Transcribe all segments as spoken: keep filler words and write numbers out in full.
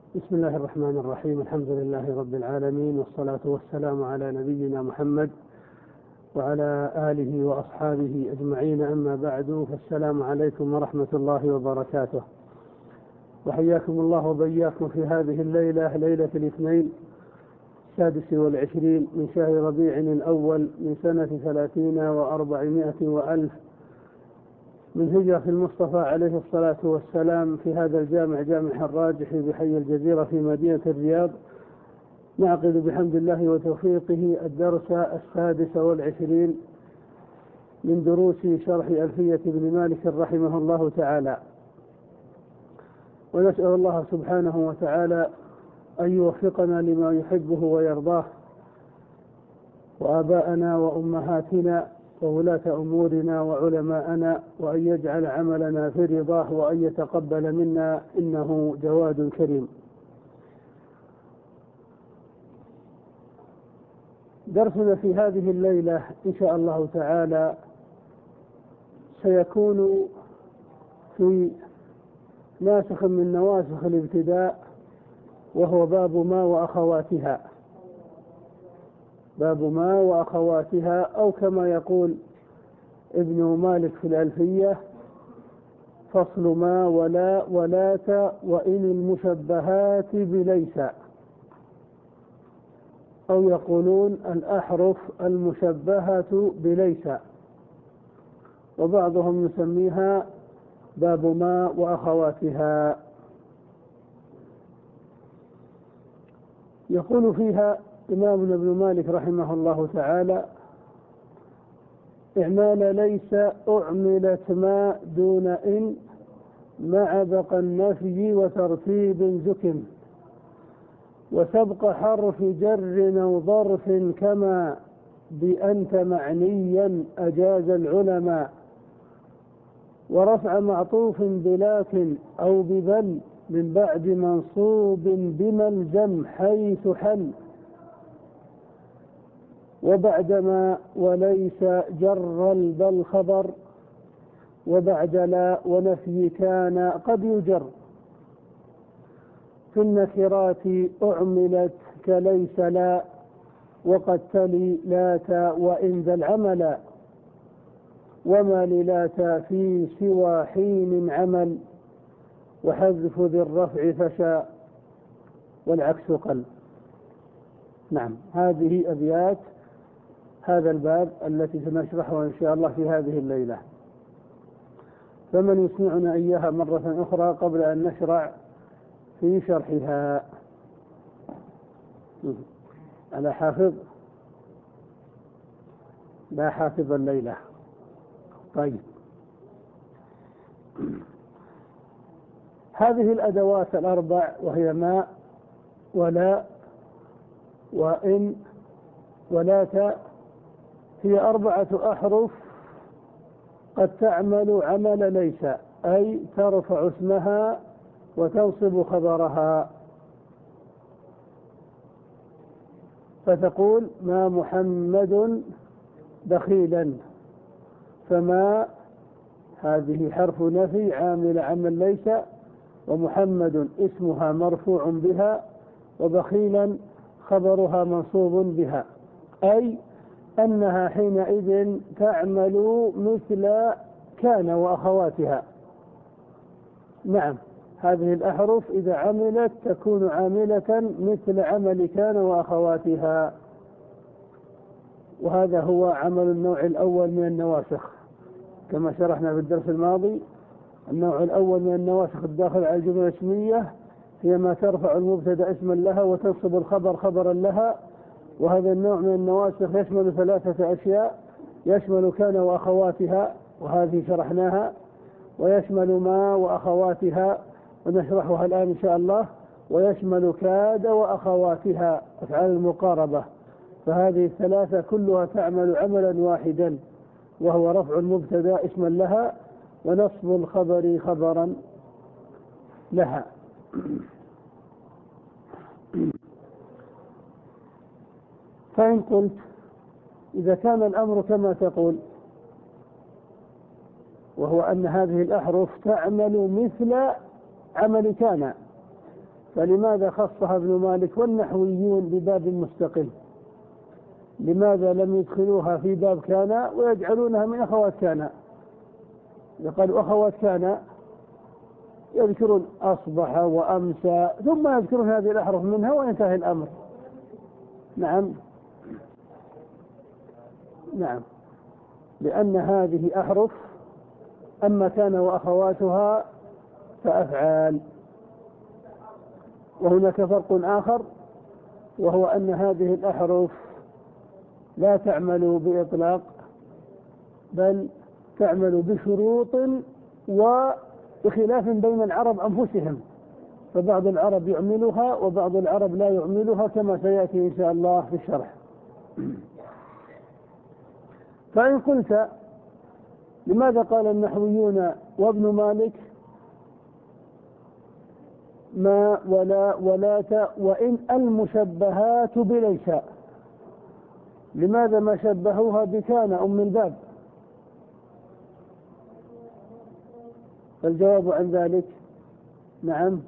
بسم الله الرحمن الرحيم. الحمد لله رب العالمين، والصلاة والسلام على نبينا محمد وعلى آله وأصحابه أجمعين، أما بعد، فالسلام عليكم ورحمة الله وبركاته. وحياكم الله وبياكم في هذه الليلة، ليلة الاثنين السادس والعشرين من شهر ربيع الأول من سنة ثلاثين وأربعمائة وألف من هجرة المصطفى عليه الصلاة والسلام، في هذا الجامع جامع الراجح بحي الجزيرة في مدينة الرياض، نعقد بحمد الله وتوفيقه الدرس السادس والعشرين من دروس شرح ألفية ابن مالك رحمه الله تعالى. ونسأل الله سبحانه وتعالى أن يوفقنا لما يحبه ويرضاه، وآباءنا وأمهاتنا وولاة أمورنا وعلماءنا، وأن يجعل عملنا في رضاه، وأن يتقبل منا، إنه جواد كريم. درسنا في هذه الليلة إن شاء الله تعالى سيكون في ناسخ من نواسخ الابتداء، وهو باب ما وأخواتها. باب ما وأخواتها، أو كما يقول ابن مالك في الألفية: فصل ما ولا ولات وإن المشبهات بليس، أو يقولون الأحرف المشبهة بليس، وبعضهم يسميها باب ما وأخواتها. يقول فيها إمامنا ابن مالك رحمه الله تعالى: إعمال ليس أعملت ما دون إن مع بقى النفي وترتيب زكم، وسبق حرف جر أو ظرف كما بأنت معنيا أجاز العلماء، ورفع معطوف بلكن أو ببل من بعد منصوب بملزم حيث حل، وبعدما وليس جر البل خبر، وبعد لا ونفي كان قد يجر، في النكرات أعملت كليس لا، وقد تلي لات وإن ذا العمل، وما للات في سوى حين عمل، وحذف ذي الرفع فشا والعكس قل. نعم، هذه أبيات هذا الباب التي سنشرحها إن شاء الله في هذه الليلة، فمن يسمعنا إياها مرة أخرى قبل أن نشرع في شرحها؟ على حافظ؟ لا حافظ الليلة. طيب، هذه الأدوات الأربع، وهي ما ولا وإن ولات، هي أربعة أحرف قد تعمل عمل ليس، أي ترفع اسمها وتنصب خبرها، فتقول: ما محمد بخيلا، فما هذه حرف نفي عامل عمل ليس، ومحمد اسمها مرفوع بها، وبخيلا خبرها منصوب بها، أي أنها حينئذ تعمل مثل كان وأخواتها. نعم، هذه الأحرف إذا عملت تكون عاملة مثل عمل كان وأخواتها، وهذا هو عمل النوع الأول من النواسخ، كما شرحنا في الدرس الماضي. النوع الأول من النواسخ الداخل على الجملة الاسمية هي ما ترفع المبتدأ اسما لها وتنصب الخبر خبرا لها، وهذا النوع من النواسخ يشمل ثلاثة أشياء: يشمل كان وأخواتها، وهذه شرحناها، ويشمل ما وأخواتها، ونشرحها الآن إن شاء الله، ويشمل كاد وأخواتها، أفعال المقاربة. فهذه الثلاثة كلها تعمل عملا واحدا، وهو رفع المبتدأ اسما لها ونصب الخبر خبرا لها. فإن قلت إذا كان الأمر كما تقول، وهو أن هذه الأحرف تعمل مثل عمل كان، فلماذا خصها ابن مالك والنحويون بباب مستقل؟ لماذا لم يدخلوها في باب كان ويجعلونها من أخوات كان؟ قالوا أخوات كان يذكرون أصبح وأمسى ثم يذكرون هذه الأحرف منها وينتهي الأمر. نعم نعم لأن هذه أحرف، أما كان وأخواتها فأفعال. وهناك فرق آخر، وهو أن هذه الأحرف لا تعمل بإطلاق، بل تعمل بشروط وبخلاف بين العرب أنفسهم، فبعض العرب يعملها وبعض العرب لا يعملها كما سيأتي إن شاء الله في الشرح. فإن قلت لماذا قال النحويون وابن مالك ما ولا ولا وإن المشبهات بليس، لماذا ما شبهوها بكان أم الباب؟ فالجواب عن ذلك نعم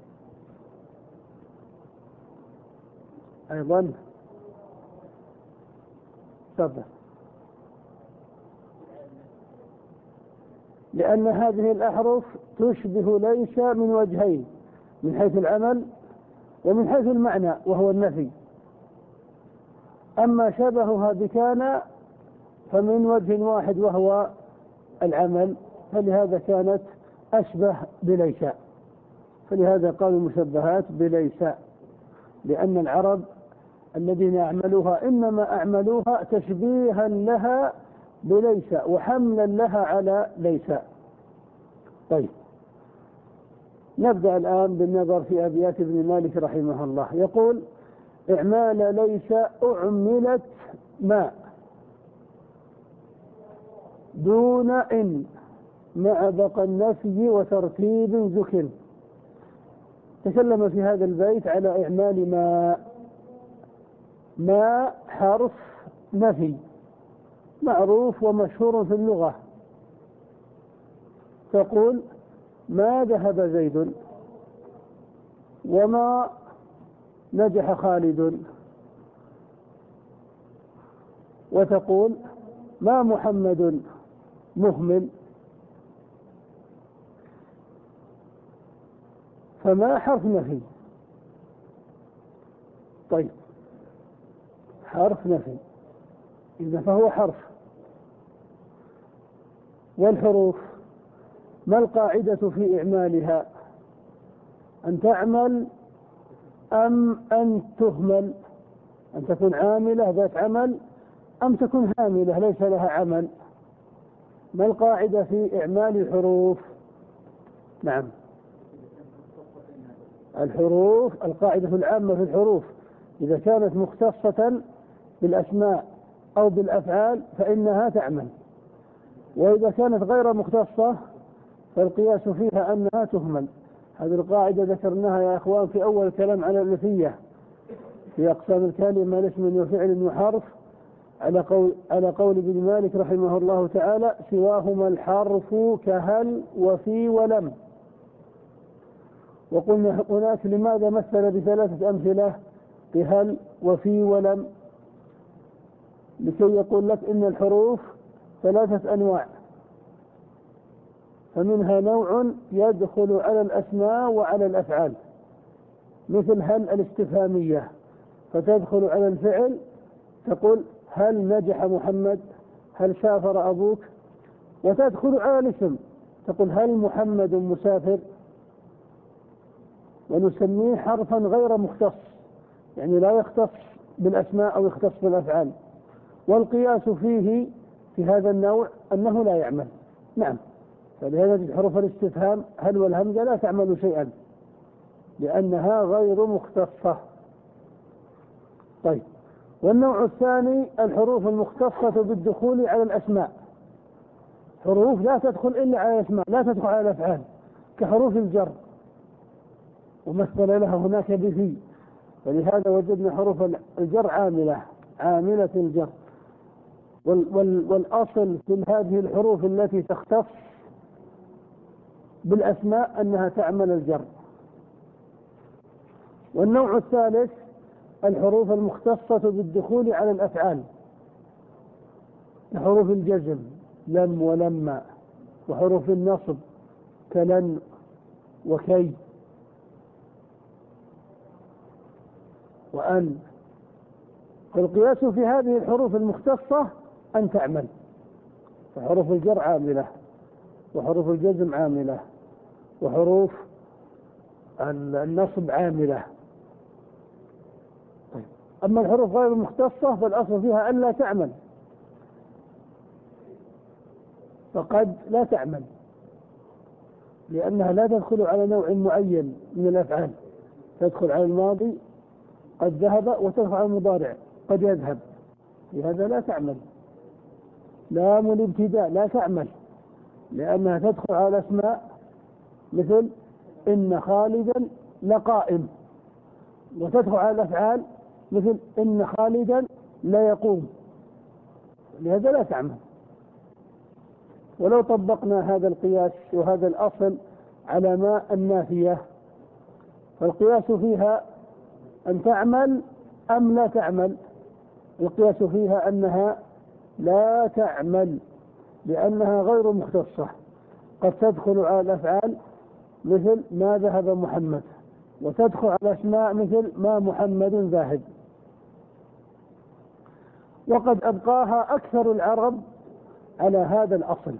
أيضا تفضل. لأن هذه الأحرف تشبه ليس من وجهين، من حيث العمل ومن حيث المعنى وهو النفي. أما شبهها بكان فمن وجه واحد وهو العمل، فلهذا كانت أشبه بليس، فلهذا قالوا مشبهات بليس، لأن العرب الذين أعملوها إنما أعملوها تشبيها لها بليس وحملا لها على ليس. طيب نبدأ الآن بالنظر في أبيات ابن مالك رحمه الله. يقول: إعمال ليس أعملت ما دون إن مع بقى النفي وترتيب ذكر. تكلم في هذا البيت على إعمال ما. ما حرف نفي معروف ومشهور في اللغة. تقول: ما ذهب زيد، وما نجح خالد، وتقول: ما محمد مهمل. فما حرف نفي. طيب حرف نفي إذا فهو حرف. والحروف ما القاعدة في إعمالها؟ أن تعمل أم أن تهمل؟ أن تكون عاملة ذات عمل أم تكون هاملة ليس لها عمل؟ ما القاعدة في إعمال الحروف؟ نعم الحروف القاعدة العامة في الحروف إذا كانت مختصة بالأسماء أو بالأفعال فإنها تعمل، وإذا كانت غير مختصة فالقياس فيها أنها تهمل. هذه القاعدة ذكرناها يا أخوان في أول الكلام على الألفية في أقسام الكلمة لاسم وفعل وحرف، على قول على قول ابن مالك رحمه الله تعالى: سواهما الحرف كهل وفي ولم. وقلنا هناك لماذا مثل بثلاثة أمثلة كهل وفي ولم؟ لكي يقول لك إن الحروف ثلاثة أنواع، فمنها نوع يدخل على الأسماء وعلى الأفعال، مثل هل الاستفهامية، فتدخل على الفعل تقول: هل نجح محمد؟ هل سافر أبوك؟ وتدخل على الاسم تقول: هل محمد مسافر؟ ونسميه حرفا غير مختص، يعني لا يختص بالأسماء أو يختص بالأفعال. والقياس فيه في هذا النوع أنه لا يعمل. نعم فلهذا حروف الاستفهام هل والهمزة لا تعمل شيئا لأنها غير مختصة. طيب والنوع الثاني الحروف المختصة بالدخول على الأسماء، حروف لا تدخل إلا على الأسماء لا تدخل على الأفعال، كحروف الجر ومثل لها هناك بفي، ولهذا وجدنا حروف الجر عاملة عاملة الجر. والأصل في هذه الحروف التي تختص بالأسماء أنها تعمل الجر. والنوع الثالث الحروف المختصة بالدخول على الأفعال، حروف الجزم لم ولما، وحروف النصب كلن وكي وأن. القياس في هذه الحروف المختصة أن تعمل، فحروف الجر عاملة، وحروف الجزم عاملة، وحروف النصب عاملة. أما الحروف غير المختصة فالأصل فيها أن لا تعمل، فقد لا تعمل لأنها لا تدخل على نوع معين من الأفعال، تدخل على الماضي قد ذهب، وتدخل على المضارع قد يذهب، لهذا لا تعمل. لام الابتداء لا تعمل لأنها تدخل على الأسماء مثل إن خالدا لقائم، وتدخل على الأفعال مثل إن خالدا لا يقوم، لهذا لا تعمل. ولو طبقنا هذا القياس وهذا الأصل على ما النافية، فالقياس فيها أن تعمل أم لا تعمل؟ القياس فيها أنها لا تعمل لأنها غير مختصة، قد تدخل على الأفعال مثل ما ذهب محمد، وتدخل على الأسماء مثل ما محمد ذاهب. وقد أبقاها أكثر العرب على هذا الأصل،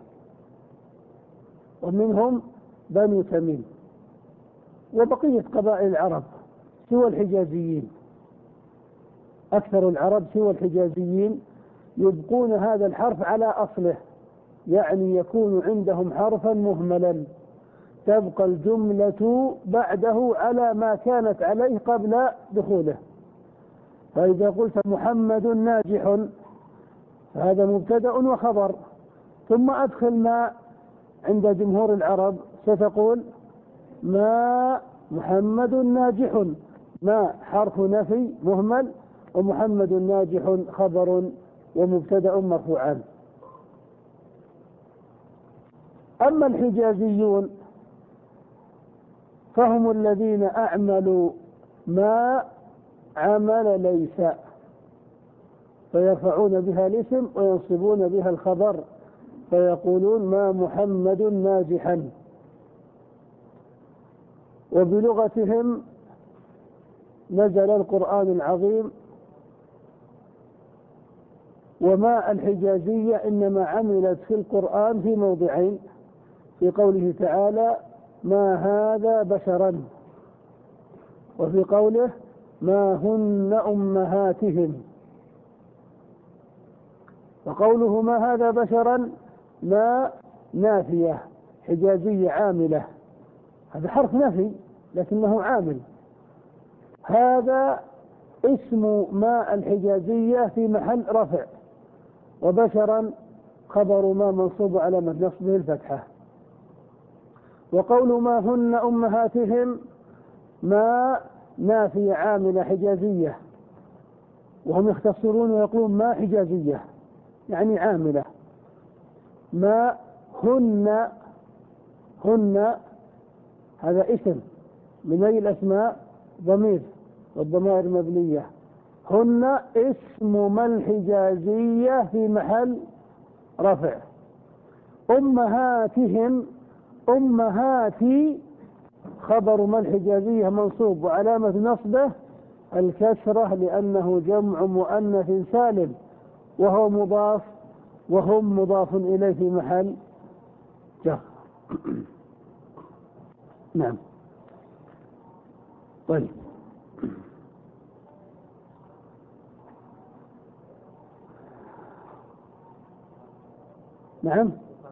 ومنهم بنو تميم وبقية قبائل العرب سوى الحجازيين. أكثر العرب سوى الحجازيين يبقون هذا الحرف على أصله، يعني يكون عندهم حرفا مهملا، تبقى الجملة بعده على ما كانت عليه قبل دخوله. فإذا قلت محمد ناجح فهذا مبتدأ وخبر، ثم أدخل ما عند جمهور العرب ستقول ما محمد ناجح، ما حرف نفي مهمل، ومحمد ناجح خبر ومبتدأ مرفوعان. أما الحجازيون فهم الذين أعملوا ما عمل ليس، فيرفعون بها الاسم وينصبون بها الخبر، فيقولون ما محمد ناجحا. وبلغتهم نزل القرآن العظيم، وما الحجازية إنما عملت في القرآن في موضعين، في قوله تعالى ما هذا بشرا، وفي قوله ما هن أمهاتهم. وقوله ما هذا بشرا ما نافية حجازية عاملة، هذا حرف نفي لكنه عامل. هذا اسم ما الحجازية في محل رفع، وبشرا خبر ما منصوب على نصبه الفتحة. وقول ما هن أمهاتهم ما نافية عاملة حجازية، وهم يختصرون ويقولون ما حجازية يعني عاملة. ما هن هن هذا اسم من أي الأسماء ضمير، والضمائر مبنية. هن اسم ما الحجازية في محل رفع. أمهاتهم أمهاتي خبر ما الحجازية منصوب، وعلامة نصبه الكسرة لأنه جمع مؤنث سالم، وهو مضاف، وهم مضاف إليه في محل جر. نعم. طيب، نعم.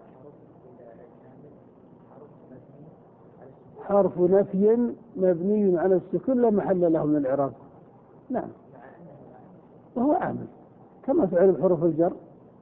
حرف نفي مبني على السكون لا محل له من الإعراب. نعم، وهو عامل كما تعرف حروف الجر.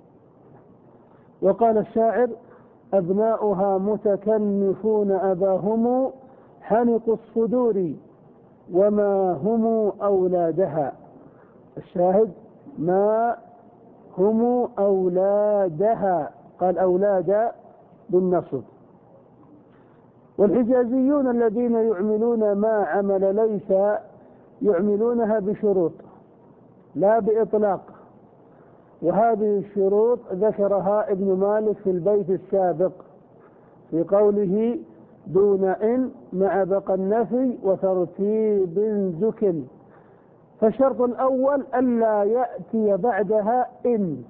وقال الشاعر أبناؤها متكنفون أباهم حنق الصدور وما هم أولادها. الشاهد ما هم أولادها، قال أولاد بالنصب. والحجازيون الذين يعملون ما عمل ليس يعملونها بشروط لا بإطلاق، وهذه الشروط ذكرها ابن مالك في البيت السابق في قوله دون إن مع بقى النفي وترتيب زكل. فالشرط الأول ألا يأتي بعدها إن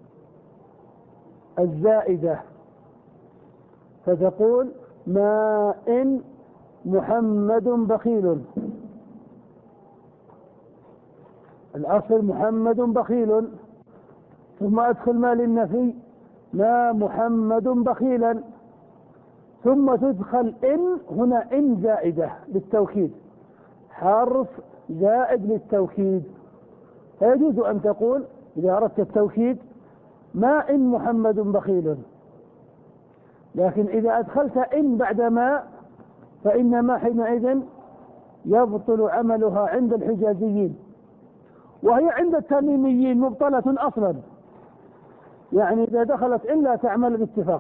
الزائدة، فتقول ما إن محمد بخيل، الأصل محمد بخيل، ثم أدخل ما للنفي ما محمد بخيلا، ثم تدخل إن، هنا إن زائدة للتوكيد، حرف زائد للتوكيد، فيجوز أن تقول إذا أردت التوكيد ما إن محمد بخيل. لكن إذا أدخلت إن بعد ما فإن ما حينئذ يبطل عملها عند الحجازيين، وهي عند التميميين مبطلة أصلا، يعني إذا دخلت إن لا تعمل باتفاق.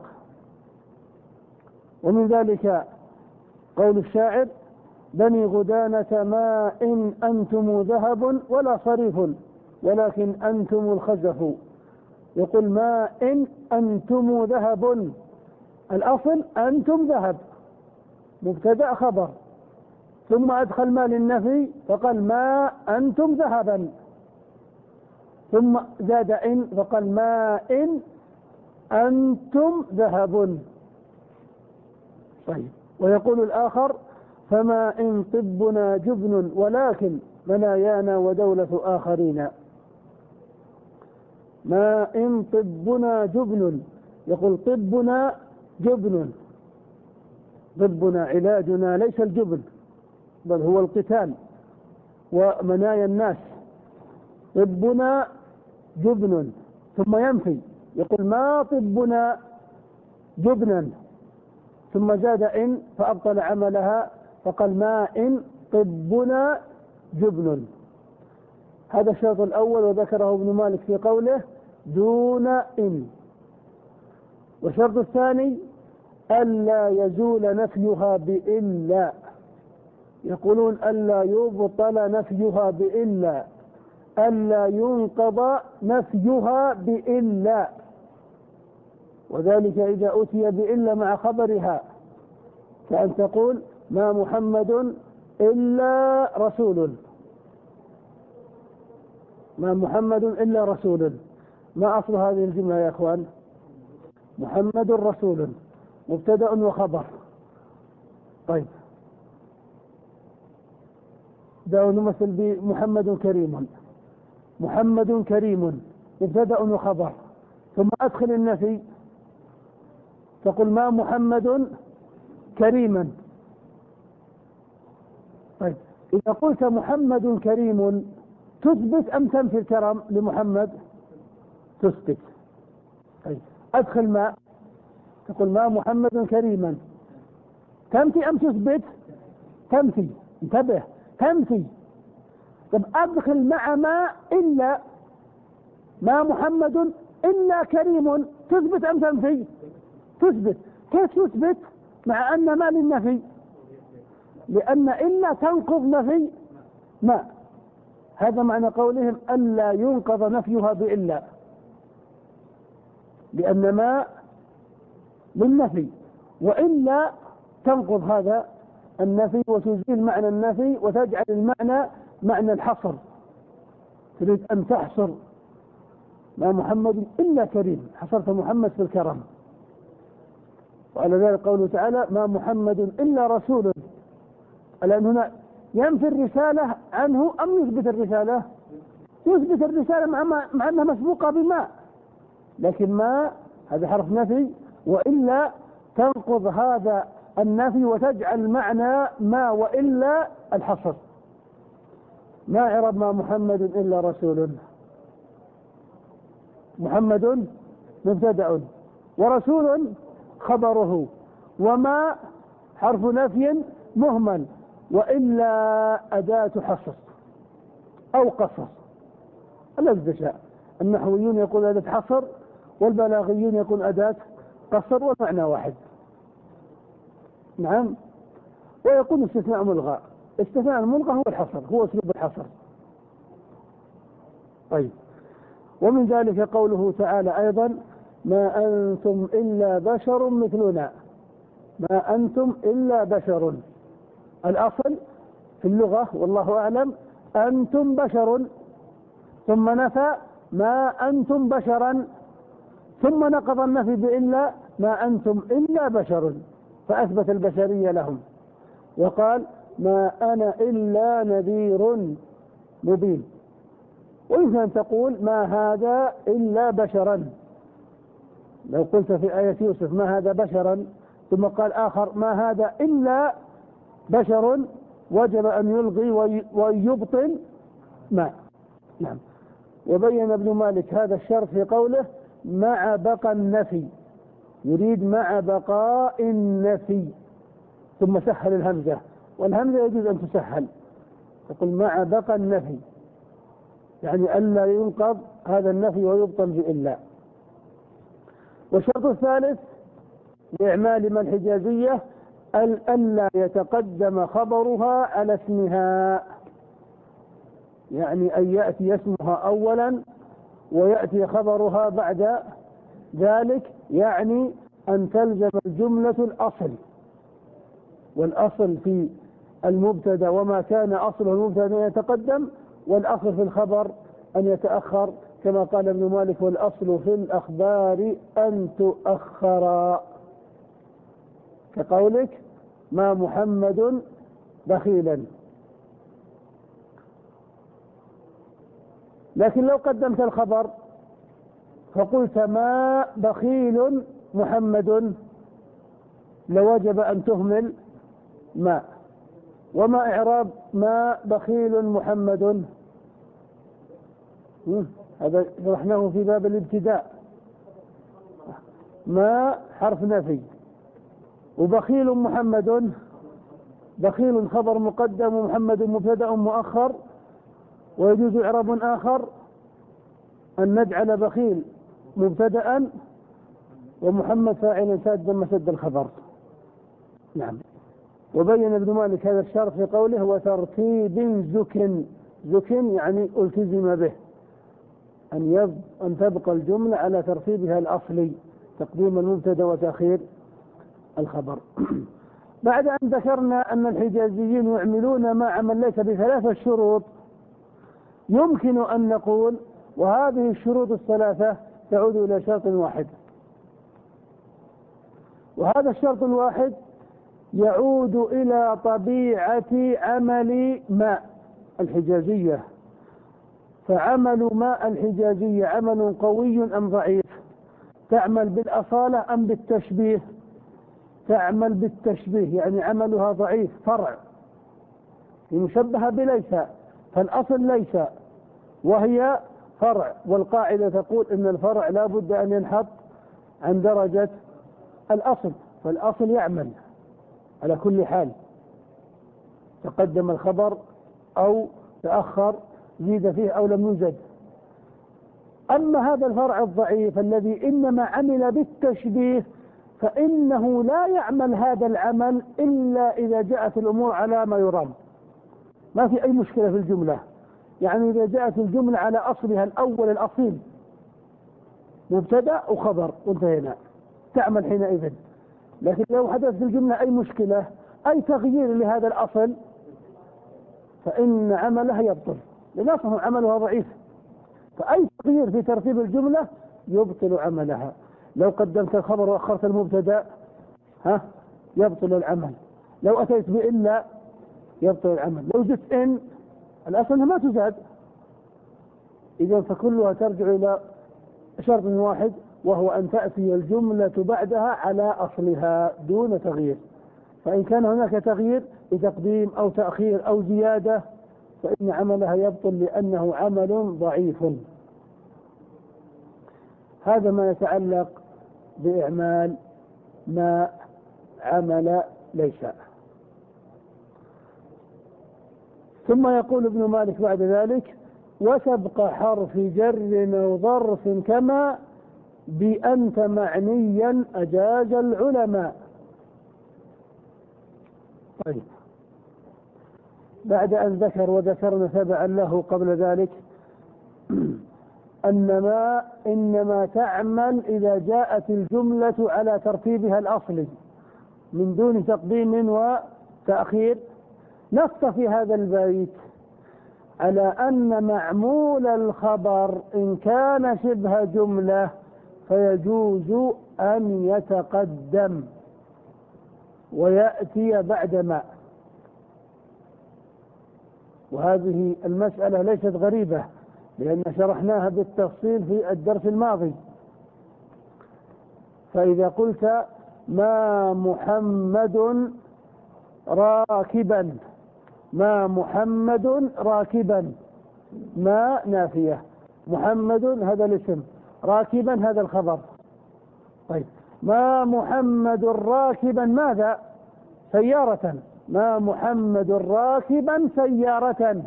ومن ذلك قول الشاعر بني غدانة ما إن أنتم ذهب ولا صريف ولكن أنتم الخزف، يقول ما إن أنتم ذهب، الأصل أنتم ذهب مبتدأ خبر، ثم أدخل ما للنفي فقال ما أنتم ذهبا، ثم زاد إن فقال ما إن أنتم ذهب. طيب، ويقول الآخر فما إن طبنا جبن ولكن منايانا ودولة آخرين. ما إن طبنا جبن، يقول طبنا جبن، طبنا علاجنا ليس الجبن بل هو القتال ومنايا الناس، طبنا جبن، ثم ينفي يقول ما طبنا جبنا، ثم زاد إن فأبطل عملها فقال ما إن طبنا جبن. هذا الشرط الأول وذكره ابن مالك في قوله دون إن. والشرط الثاني ألا يزول نفيها بإلا، يقولون ألا يبطل نفيها بإلا، ألا ينقض نفيها بإلا، وذلك إذا أتي بإلا مع خبرها، كأن تقول ما محمد إلا رسول، ما محمد إلا رسول. ما أصل هذه الجملة يا أخوان؟ محمد رسول مبتدأ وخبر. طيب، دعوا نمثل بمحمد كريم، محمد كريم مبتدأ وخبر، ثم أدخل النفي تقول ما محمد كريما. طيب، إذا قلت محمد كريم تثبت أم تنفي الكرم لمحمد؟ تثبت. طيب، أدخل ما تقول ما محمد كريما، تنفي أم تثبت؟ تنفي، انتبه، تنفي. طب أدخل مع ما إلا ما محمد إلا كريم، تثبت أم تنفي؟ تثبت. كيف تثبت مع أن ما للنفي؟ لأن إلا تنقض نفي ما. هذا معنى قولهم ألا ينقض نفيها بإلا، لأن ما للنفي، وإلا تنقض هذا النفي وتزيل معنى النفي وتجعل المعنى معنى الحصر، تريد أن تحصر ما محمد إلا كريم، حصرت محمد في الكرم. وعلى ذلك قوله تعالى ما محمد إلا رسول، الآن هنا ينفي الرسالة عنه أم يثبت الرسالة؟ يثبت الرسالة مع, مع أنها مسبوقة بما، لكن ما هذا حرف نفي، وإلا تنقض هذا النفي وتجعل معنى ما وإلا الحصر. ما عرب ما محمد إلا رسول؟ محمد مبتدأ ورسول خبره، وما حرف نفي مهمل، وإلا أداة حصر أو قصر. الذي تشاء، النحويون يقول أداة حصر والبلاغيون يقول أداة قصر، والمعنى واحد. نعم. ويكون استثناء ملغى، استثناء الملغى هو الحصر، هو أسلوب الحصر. طيب، ومن ذلك قوله تعالى أيضا: ما أنتم إلا بشر مثلنا. ما أنتم إلا بشر، الأصل في اللغة والله أعلم أنتم بشر، ثم نفى ما أنتم بشرا، ثم نقض النفي بإلا ما أنتم إلا بشر، فأثبت البشرية لهم، وقال: ما أنا إلا نذير مبين. ويمكن أن تقول: ما هذا إلا بشرا. لو قلت في آية يوسف: ما هذا بشرا، ثم قال آخر: ما هذا إلا بشر، وجب أن يلغي ويبطل ما. نعم. وبين ابن مالك هذا الشرط في قوله: مع بقى النفي، يريد مع بقاء النفي، ثم سهل الهمزة، والهمزة يجوز أن تسهل، تقول مع بقى النفي، يعني ألا ينقض هذا النفي ويبطل بإلا. والشرط الثالث لإعمال ما الحجازية: ألا يتقدم خبرها على اسمها، يعني أن يأتي اسمها أولا ويأتي خبرها بعد ذلك، يعني أن تلزم الجملة الأصل، والأصل في المبتدا وما كان أصله المبتدا أن يتقدم، والأصل في الخبر أن يتأخر، كما قال ابن مالك: والأصل في الأخبار أن تؤخر، كقولك: ما محمد بخيلا. لكن لو قدمت الخبر فقلت: ما بخيل محمد، لوجب أن تهمل ما. وما إعراب ما بخيل محمد؟ هذا شرحناه في باب الابتداء. ما حرف نفي، وبخيل محمد، بخيل خبر مقدم ومحمد مبتدأ مؤخر. ويجوز إعراب آخر أن نجعل بخيل مبتدأ ومحمد فاعلا سادا مسد الخبر. نعم. وبين ابن مالك هذا الشرط في قوله: وترتيب زكن. زكن يعني التزم به، أن يب... أن تبقى الجملة على ترتيبها الأصلي، تقديم المبتدأ وتأخير الخبر. بعد أن ذكرنا أن الحجازيين يعملون ما عمل ليس بثلاثة شروط، يمكن أن نقول: وهذه الشروط الثلاثة تعود إلى شرط واحد، وهذا الشرط الواحد يعود إلى طبيعة عمل ما الحجازية. فعمل ما الحجازية عمل قوي أم ضعيف؟ تعمل بالأصالة أم بالتشبيه؟ تعمل بالتشبيه، يعني عملها ضعيف، فرع، مشبهة بليس، فالأصل ليس وهي فرع، والقاعدة تقول إن الفرع لا بد أن ينحط عن درجة الأصل، فالأصل يعمل على كل حال، تقدم الخبر أو تأخر، زيد فيه أو لم يوجد. أما هذا الفرع الضعيف الذي إنما عمل بالتشبيه، فإنه لا يعمل هذا العمل إلا إذا جاءت الأمور على ما يرام، ما في أي مشكلة في الجملة، يعني إذا جاءت الجملة على أصلها الأول الأصيل، مبتدأ وخبر وانتهينا، تعمل حينئذ. لكن لو حدث في الجملة أي مشكلة، أي تغيير لهذا الأصل، فإن عملها يبطل، لأنه عملها ضعيف، فأي تغيير في ترتيب الجملة يبطل عملها. لو قدمت الخبر وأخرت المبتدأ ها يبطل العمل، لو أتيت بإلا يبطل العمل، لو جئت إن الأصل ما تزاد. إذا فكلها ترجع إلى شرط واحد، وهو أن تأتي الجملة بعدها على أصلها دون تغيير. فإن كان هناك تغيير بتقديم أو تأخير أو زيادة فإن عملها يبطل لأنه عمل ضعيف. هذا ما يتعلق بإعمال ما عمل ليس. ثم يقول ابن مالك بعد ذلك: وسبق حرف جر أو ظرف كما بأنت معنيا أجاز العلماء. طيب، بعد أن ذكر وذكرنا تبعا له قبل ذلك أنما إنما تعمل إذا جاءت الجملة على ترتيبها الأصلي من دون تقديم وتأخير. نص في هذا البيت على أن معمول الخبر إن كان شبه جملة فيجوز أن يتقدم ويأتي بعد ما. وهذه المسألة ليست غريبة لأن شرحناها بالتفصيل في الدرس الماضي. فإذا قلت ما محمد راكبا، ما محمد راكبا، ما نافية، محمد هذا الاسم، راكبا هذا الخبر. طيب ما محمد راكبا ماذا؟ سيارة. ما محمد راكبا سيارة،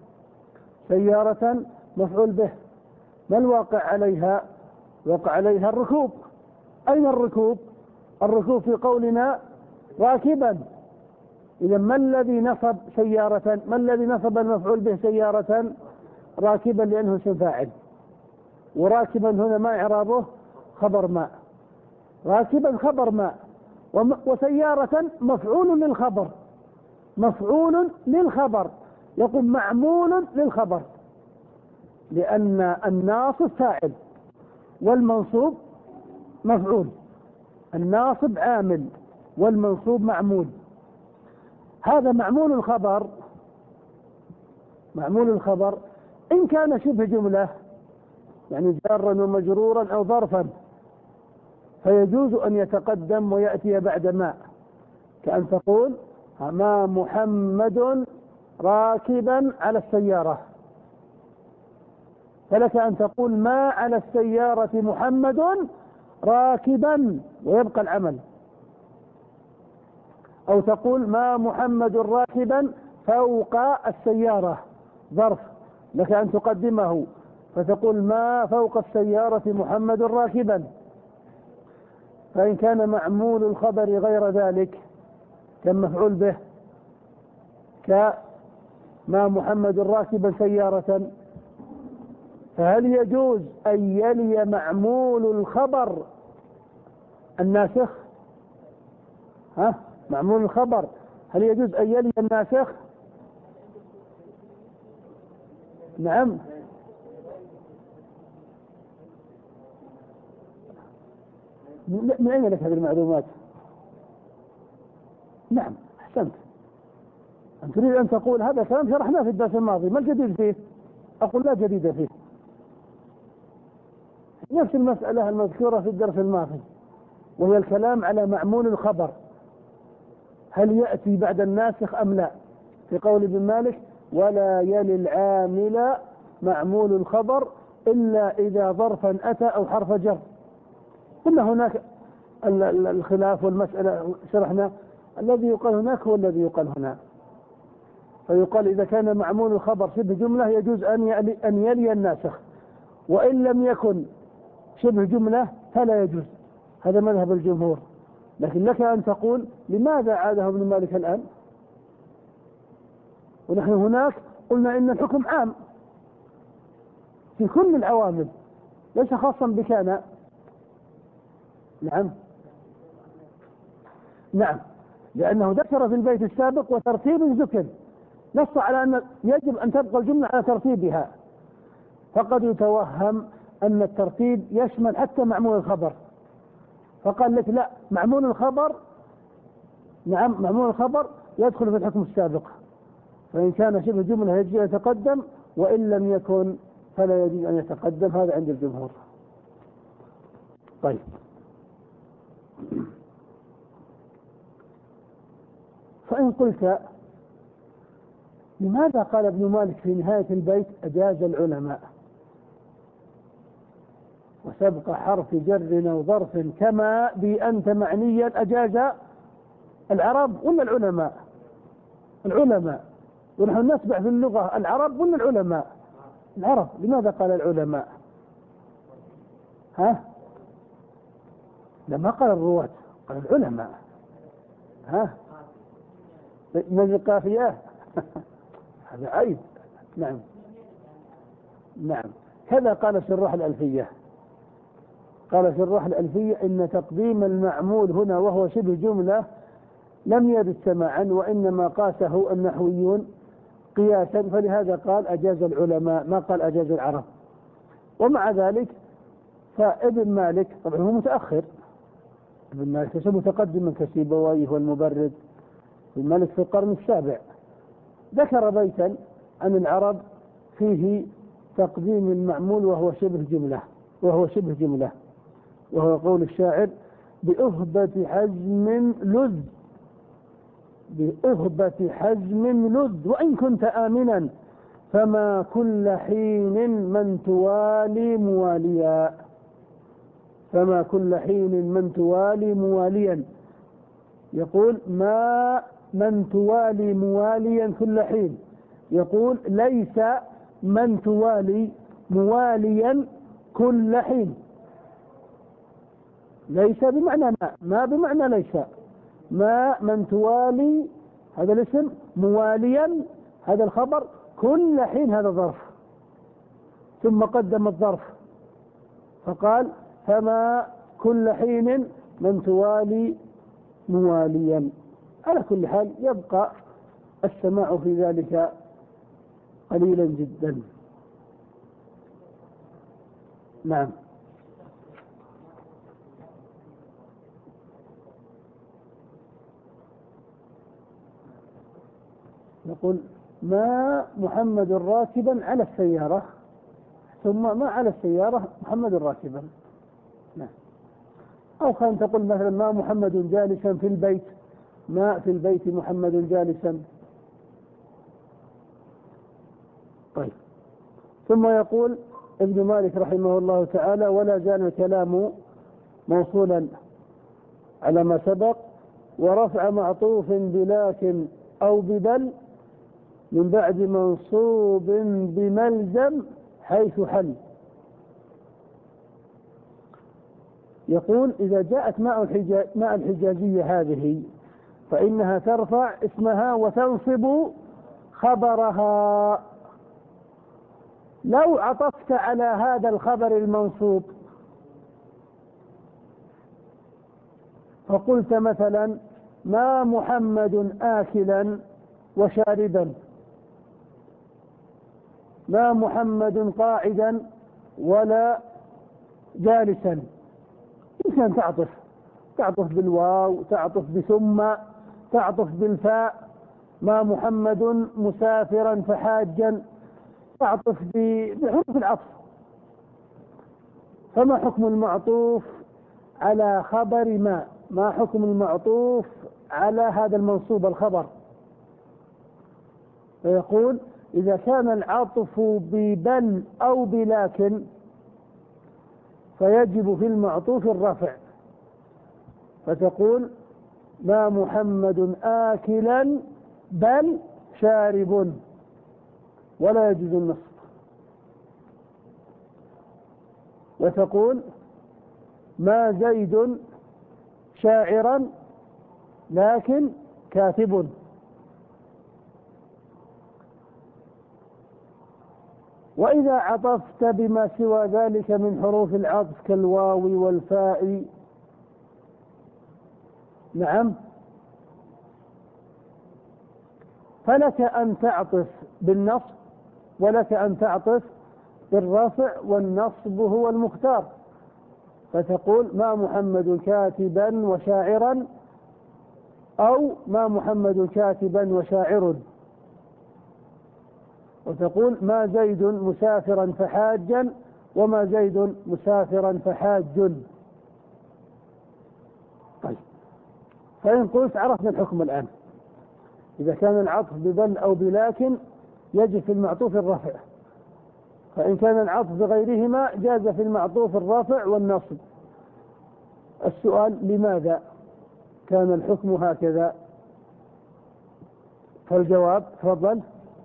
سيارة مفعول به. ما الواقع عليها؟ وقع عليها الركوب. أين الركوب؟ الركوب في قولنا راكبا. إذا ما الذي نصب سيارة؟ ما الذي نصب المفعول به سيارة؟ راكبا لأنه اسم فاعل. وراكبا هنا ما إعرابه؟ خبر ما. راكبا خبر ما، وسيارة مفعول للخبر، مفعول للخبر، يقول معمول للخبر، لأن الناصب فاعل والمنصوب مفعول. الناصب عامل والمنصوب معمول. هذا معمول الخبر. معمول الخبر إن كان شبه جملة يعني جارا ومجرورا أو ظرفا فيجوز أن يتقدم ويأتي بعد ما، كأن تقول ما محمد راكبا على السيارة، فلك أن تقول ما على السيارة محمد راكبا ويبقى العمل. أو تقول ما محمد راكبا فوق السيارة، ظرف، لك أن تقدمه فتقول ما فوق السيارة محمد راكبا. فإن كان معمول الخبر غير ذلك كمفعول به كما محمد راكبا سيارة، فهل يجوز أن يلي معمول الخبر الناسخ؟ ها؟ معمول الخبر هل يجوز أن يلي الناسخ؟ نعم. من أين لك هذه المعلومات؟ نعم أحسنت. أن تريد أن تقول هذا كلام شرحناه في الدرس الماضي، ما الجديد فيه؟ أقول لا جديد فيه، نفس المسألة المذكورة في الدرس الماضي، وهي الكلام على معمول الخبر هل يأتي بعد الناسخ أم لا، في قول ابن مالك ولا يلي العامل معمول الخبر إلا إذا ظرفا أتى أو حرف جر. قلنا هناك الخلاف والمسألة شرحنا الذي يقال هناك هو الذي يقال هنا. فيقال إذا كان معمول الخبر شبه جملة يجوز أن يلي, أن يلي الناسخ، وإن لم يكن شبه جملة فلا يجوز. هذا مذهب الجمهور. لكن لك أن تقول لماذا عاده ابن مالك الآن؟ ونحن هناك قلنا إن الحكم عام في كل العوامل ليس خاصا بكان. نعم نعم، لأنه ذكر في البيت السابق وترتيب ذكر، نص على أن يجب أن تبقى الجملة على ترتيبها. فقد يتوهم أن الترتيب يشمل حتى معمول الخبر، فقال لك لا، معمول الخبر نعم معمول الخبر يدخل في الحكم السابق، فإن كان شبه جملة يجب أن يتقدم، وإن لم يكن فلا يجب أن يتقدم. هذا عند الجمهور. طيب، فإن قلت لماذا قال ابن مالك في نهاية البيت أجاز العلماء وسبق حرف جر أو ظرف كما بأنت معنيا أجاز العرب ولا العلماء؟ العلماء، ونحن نسبع في اللغة العرب ولا العلماء؟ العرب. لماذا قال العلماء؟ ها؟ لما قال الرواة قال العلماء. ها؟ من القافية؟ هذا عيب. نعم نعم. كذا قال شراح الألفية، قال شراح الألفية إن تقديم المعمول هنا وهو شبه جملة لم يرد سماعا، وإنما قاسه النحويون قياسا، فلهذا قال أجاز العلماء ما قال أجاز العرب. ومع ذلك فابن مالك طبعا هو متأخر، ابن مالك ليس متقدما كسيبويه والمبرد، ابن مالك في القرن السابع، ذكر بيتا عن العرب فيه تقديم المعمول وهو شبه جملة وهو شبه جملة وهو قول الشاعر: بأهبة حزم لذ بأهبة حزم لذ وإن كنت آمنا فما كل حين من توالي مواليا. فما كل حين من توالي مواليا، يقول ما من توالي مواليا كل حين، يقول ليس من توالي مواليا كل حين. ليس بمعنى ما، ما بمعنى ليس. ما من توالي هذا الاسم، مواليا هذا الخبر، كل حين هذا ظرف، ثم قدم الظرف فقال فما كل حين من توالي مواليا. على كل حال يبقى السماع في ذلك قليلا جدا. نعم. يقول ما محمد راكبا على السيارة، ثم ما على السيارة محمد راكبا. نعم. أو كان تقول مثلا ما محمد جالسا في البيت، ما في البيت محمد جالسا. طيب. ثم يقول ابن مالك رحمه الله تعالى: ولا زال الكلام موصولا على ما سبق، ورفع معطوف بلكن أو ببل من بعد منصوب بملزم حيث حل. يقول إذا جاءت ماء الحجاز ماء الحجازية هذه فإنها ترفع اسمها وتنصب خبرها. لو عطفت على هذا الخبر المنصوب فقلت مثلا ما محمد آكلا وشاربا، ما محمد قاعدا ولا جالسا، يمكن تعطف تعطف بالواو، تعطف بثم، تعطف بالفاء. ما محمد مسافرا فحاجا، تعطف بحروف العطف. فما حكم المعطوف على خبر ما؟ ما حكم المعطوف على هذا المنصوب الخبر؟ فيقول إذا كان العطف ببل أو بلكن فيجب في المعطوف الرفع، فتقول ما محمد آكلا بل شارب، ولا يجوز النصب. وتقول ما زيد شاعرا لكن كاتب. وإذا عطفت بما سوى ذلك من حروف العطف كالواو والفاء، نعم، فلك أن تعطف بالنصب ولك أن تعطف بالرفع، والنصب هو المختار. فتقول ما محمد كاتبا وشاعرا، أو ما محمد كاتبا وشاعر. وتقول ما زيد مسافرا فحاجا، وما زيد مسافرا فحاج. طيب. فإن قلت عرفنا الحكم الآن، إذا كان العطف ببل أو بلكن يجب في المعطوف الرفع، فإن كان العطف بغيرهما جاز في المعطوف الرفع والنصب. السؤال لماذا كان الحكم هكذا؟ فالجواب تفضل.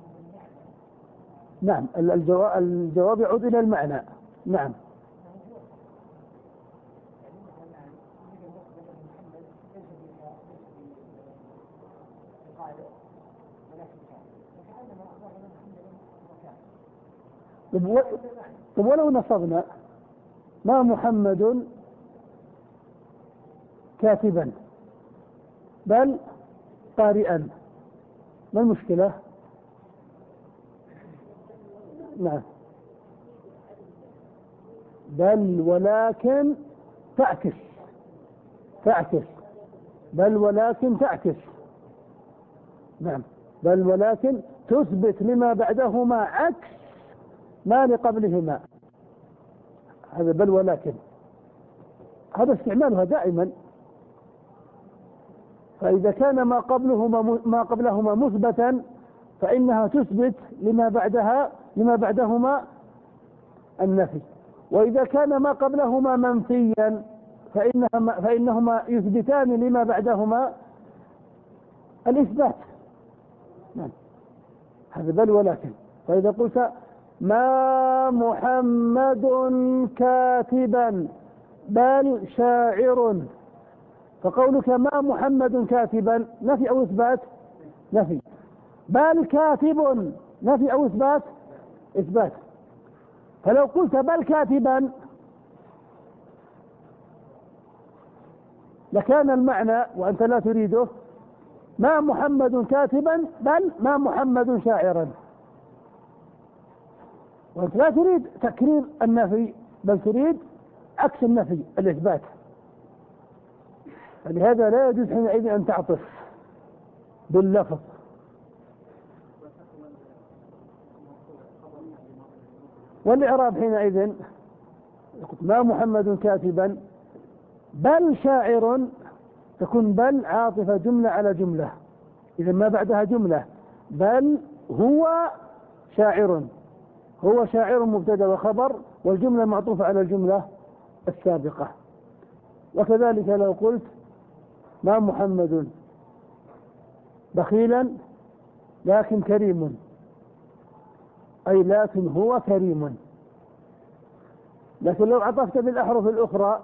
نعم، الجواب, الجواب يعود إلى المعنى. نعم. طب ولو نصبنا ما محمد كاتبا بل قارئا، ما المشكلة؟ نعم. بل ولكن تعكس تعكس بل ولكن تعكس نعم. بل ولكن تثبت لما بعدهما عكس ما لقبلهما. هذا بل ولكن، هذا استعمالها دائما. فإذا كان ما قبلهما ما قبلهما مثبتا فإنها تثبت لما بعدها لما بعدهما النفي، وإذا كان ما قبلهما منفيا فإنهما, فإنهما يثبتان لما بعدهما الإثبات. نعم. هذا بل ولكن. فإذا قلت ما محمد كاتبا بل شاعر، فقولك ما محمد كاتبا نفي أو إثبات؟ نفي. بل كاتب نفي أو إثبات؟ إثبات. فلو قلت بل كاتبا لكان المعنى وأنت لا تريده ما محمد كاتبا بل ما محمد شاعرا، وأنت لا تريد تكرير النفي بل تريد عكس النفي الإثبات. فلهذا لا يجوز حينئذ أن تعطف باللفظ. والإعراب حينئذ ما محمد كاتبا بل شاعر، تكون بل عاطفة جملة على جملة، إذا ما بعدها جملة. بل هو شاعر، هو شاعر مبتدأ وخبر، والجملة معطوفة على الجملة السابقة. وكذلك لو قلت ما محمد بخيلا لكن كريم، أي لكن هو كريم. لكن لو عطفت بالأحرف الأخرى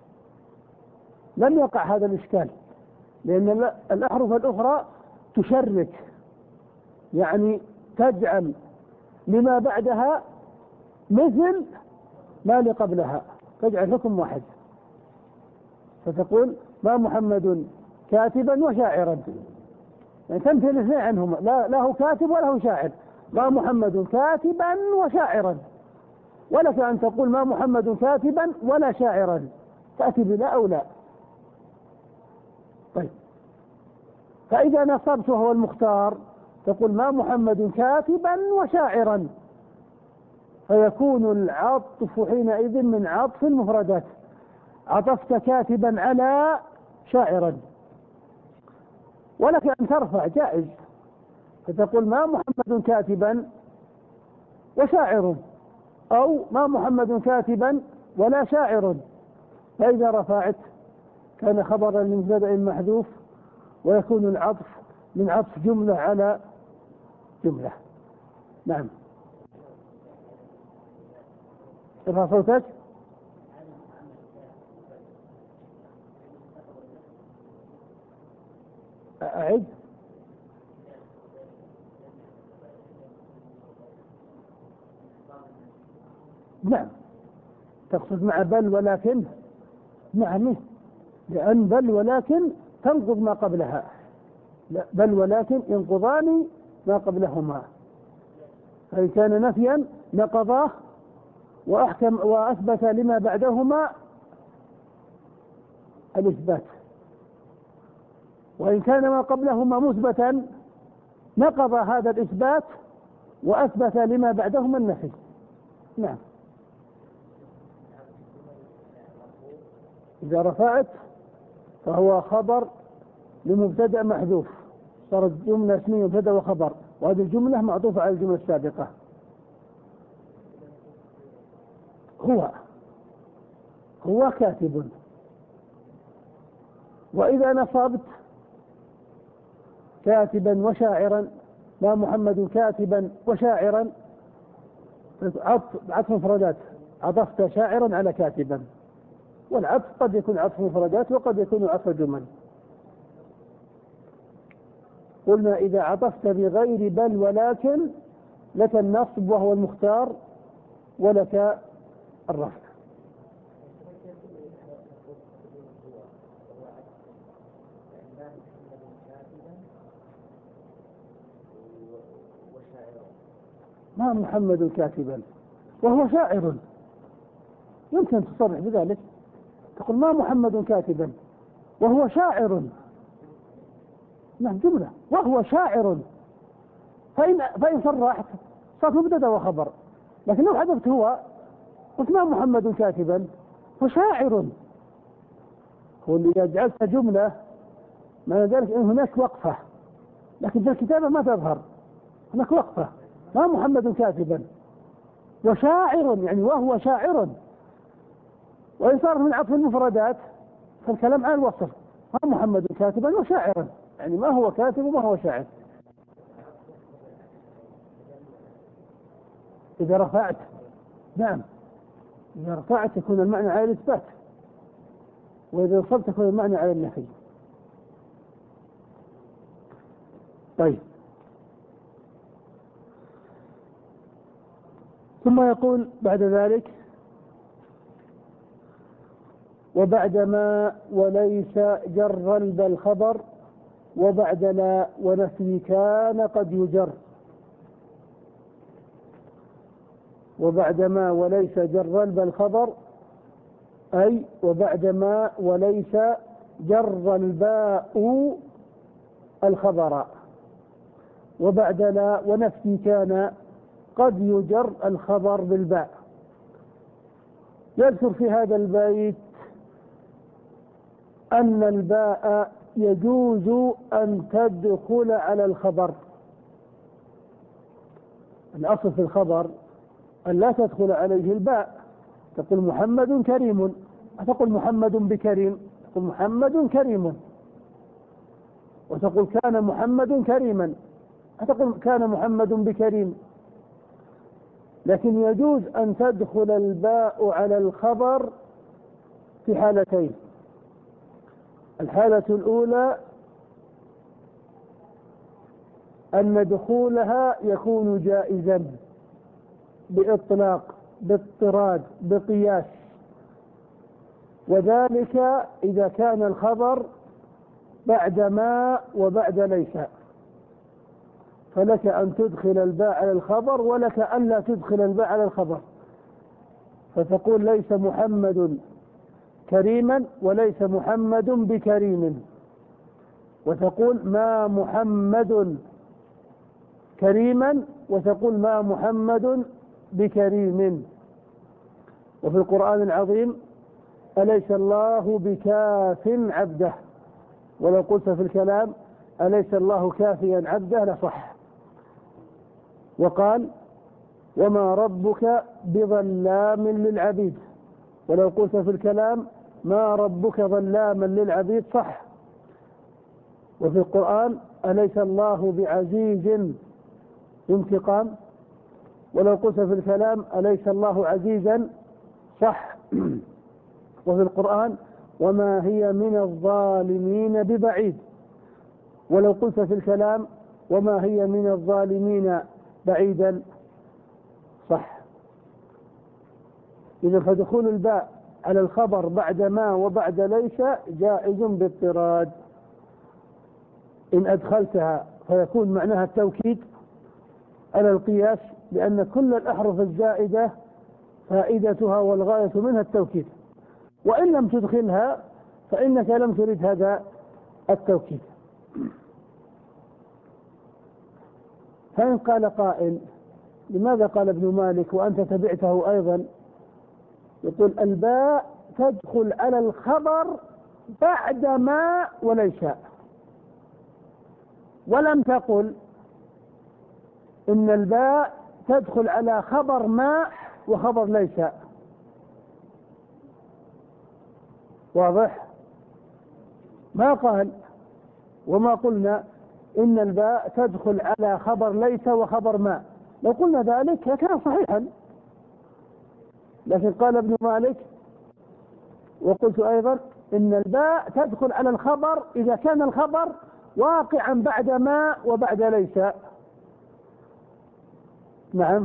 لم يقع هذا الإشكال، لأن الأحرف الأخرى تشرك، يعني تجعل لما بعدها مثل ما لقبلها، تجعل حكم واحد. فتقول ما محمد كاتبا وشاعرا، يعني تمثل الاثنين عنهما، لا له كاتب ولا هو شاعر. ما محمد كاتبا وشاعرا، ولك أن تقول ما محمد كاتبا ولا شاعرا، تأتي بلا أو لا. طيب، فإذا نصبت وهو المختار تقول ما محمد كاتبا وشاعرا، فيكون العطف حينئذ من عطف المفردات، عطفت كاتبا على شاعرا. ولك أن ترفع جائز، فتقول ما محمد كاتبا وشاعر، أو ما محمد كاتبا ولا شاعر. فإذا رفعت كان خبرا لمبتدأ محذوف، ويكون العطف من عطف جملة على جملة. نعم. ارفع صوتك. أعد. نعم، تقصد مع بل ولكن. نعم، لأن بل ولكن تنقض ما قبلها، لا بل ولكن ينقضان ما قبلهما. فإن كان نفيا نقضاه وأحكم وأثبت لما بعدهما الإثبات، وإن كان ما قبلهما مثبتا نقض هذا الإثبات وأثبت لما بعدهما النفي. نعم. إذا رفعت فهو خبر لمبتدأ محذوف، صارت جملة اسمية مبتدأ وخبر، وهذه الجملة معطوفة على الجملة السابقة. هو هو كاتب. وإذا نصبت كاتبا وشاعرا، ما محمد كاتبا وشاعرا، عطف مفردات، عطفت شاعرا على كاتبا، والعطف قد يكون عطف مفردات وقد يكون عطف جمل. قلنا إذا عطفت بغير بل ولكن لك النصب وهو المختار ولك الرفع. ما محمد كاتبا وهو شاعر، يمكن تصرح بذلك، تقول ما محمد كاتبا وهو شاعر، نعم جملة وهو شاعر، فإن, فإن صرحت صارت مبتدا وخبر. لكن لو حذفت هو قلت ما محمد كاتبا وشاعر، هو اللي جعلت جملة معنى ذلك أن هناك وقفة، لكن في الكتابة ما تظهر، هناك وقفة ما محمد كاتبا وشاعر، يعني وهو شاعر. وإن صار من عطف المفردات فالكلام عن الوصف، ما محمد كاتبا وشاعرا، يعني ما هو كاتب وما هو شاعر. إذا رفعت، نعم إذا رفعت يكون المعنى على الإثبات، وإذا وصلت يكون المعنى على النفي. طيب، ثم يقول بعد ذلك وبعدما وليس جر البا الخبر وبعد لا ونفي كان قد يجر. وبعدما وليس جر البا الخبر أي وبعدما وليس جر الباء الخبر، وبعد لا ونفي كان قد يجر الخبر بالباء. يذكر في هذا البيت أن الباء يجوز أن تدخل على الخبر. الأصل في الخبر أن لا تدخل عليه الباء، تقول محمد كريم، تقول محمد بكريم، تقول محمد كريم، وتقول كان محمد كريما، تقول كان محمد بكريم. لكن يجوز أن تدخل الباء على الخبر في حالتين. الحالة الأولى أن دخولها يكون جائزا بإطلاق، باضطراد، بقياس، وذلك إذا كان الخبر بعد ما وبعد ليس، فلك أن تدخل الباء على الخبر ولك أن لا تدخل الباء على الخبر، فتقول ليس محمد كريما وليس محمد بكريم، وتقول ما محمد كريما وتقول ما محمد بكريم. وفي القرآن العظيم أليس الله بكاف عبده، ولو قلت في الكلام أليس الله كافيا عبده لصح. وقال وما ربك بظلام للعبيد، ولو قلت في الكلام ما ربك ظلاما للعبيد صح. وفي القرآن أليس الله بعزيز انتقام، ولو قلت في الكلام أليس الله عزيزا صح. وفي القرآن وما هي من الظالمين ببعيد، ولو قلت في الكلام وما هي من الظالمين بعيدا صح. إذا فدخول الباء على الخبر بعد ما وبعد ليس جائز باضطراد. إن أدخلتها فيكون معناها التوكيد على القياس، لأن كل الأحرف الزائدة فائدتها والغاية منها التوكيد، وإن لم تدخلها فإنك لم تريد هذا التوكيد. فإن قال قائل لماذا قال ابن مالك وأنت تبعته أيضا؟ يقول الباء تدخل على الخبر بعد ما وليس، ولم تقل إن الباء تدخل على خبر ما وخبر ليس. واضح؟ ما قال وما قلنا إن الباء تدخل على خبر ليس وخبر ما، لو قلنا ذلك كان صحيحا. لكن قال ابن مالك وقلت أيضا إن الباء تدخل على الخبر إذا كان الخبر واقعا بعد ما وبعد ليس. نعم.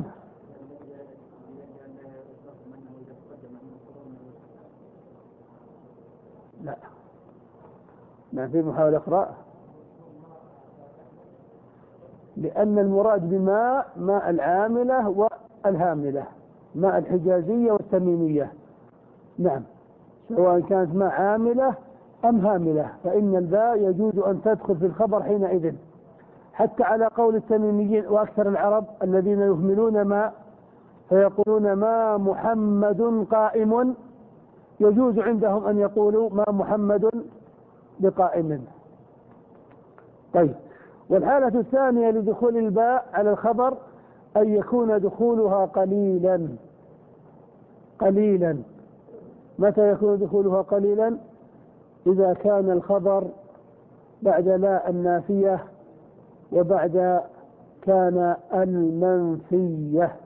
لا، ما في محاولة أخرى، لأن المراد بماء ماء العاملة والهاملة، ماء الحجازية والتميمية. نعم، سواء كانت ماء عاملة أم هاملة، فإن الباء يجوز أن تدخل في الخبر حينئذ، حتى على قول التميميين وأكثر العرب الذين يهملون ما فيقولون ما محمد قائم، يجوز عندهم أن يقولوا ما محمد بقائم. طيب، والحالة الثانية لدخول الباء على الخبر أن يكون دخولها قليلا. قليلا، متى يكون دخولها قليلا؟ إذا كان الخبر بعد لا النافية وبعد كان المنفية.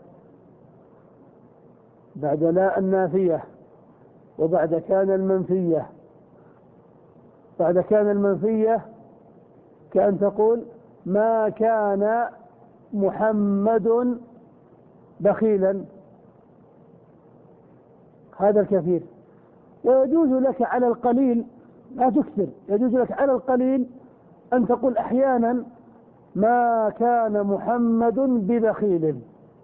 بعد لا النافية وبعد كان المنفية. بعد كان المنفية كأن تقول ما كان محمد بخيلا، هذا الكثير. ويجوز لك على القليل، لا تكثر، يجوز لك على القليل أن تقول أحيانا ما كان محمد ببخيل.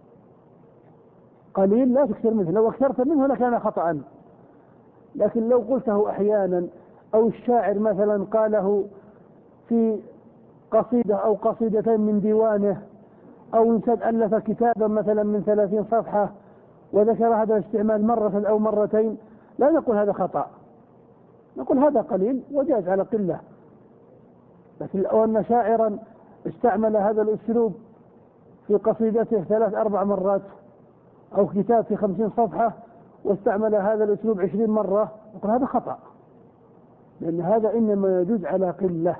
قليل لا تكثر منه، لو اكثرت منه لكان خطأ، لكن لو قلته أحيانا، أو الشاعر مثلا قاله في قصيدة أو قصيدتين من ديوانه، أو إنسان ألف كتابا مثلا من ثلاثين صفحة وذكر هذا الاستعمال مرة أو مرتين، لا نقول هذا خطأ، نقول هذا قليل وجاز على قلة. لكن لو أن شاعرا استعمل هذا الأسلوب في قصيدته ثلاث أربع مرات، أو كتاب في خمسين صفحة واستعمل هذا الأسلوب عشرين مرة، نقول هذا خطأ، لأن هذا إنما يجوز على قلة.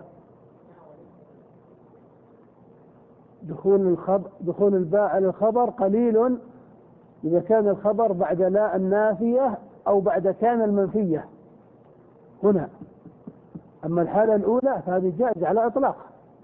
دخول الخبر دخول الباء على الخبر قليل إذا كان الخبر بعد لا النافية أو بعد كان المنفية هنا. أما الحالة الأولى فهذه جائز على إطلاق.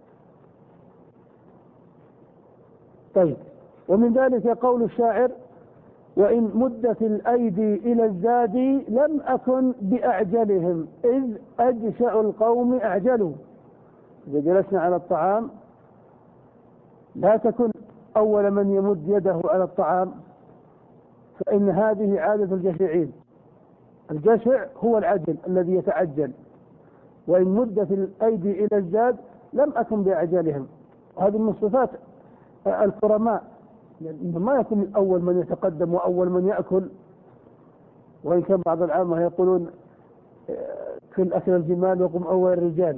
طيب، ومن ذلك قول الشاعر وإن مدت الأيدي إلى الزاد لم أكن بأعجلهم إذ أجشع القوم أعجلوا. إذا جلسنا على الطعام لا تكن أول من يمد يده على الطعام، فإن هذه عادة الجشعين. الجشع هو العجل الذي يتعجل. وإن مدت الأيدي إلى الزاد لم أكن بأعجلهم، هذه من صفات الكرماء، يعني ما يكون أول من يتقدم وأول من يأكل. وإن كان بعض العامة يقولون كل أكل الجمال وقم أول الرجال،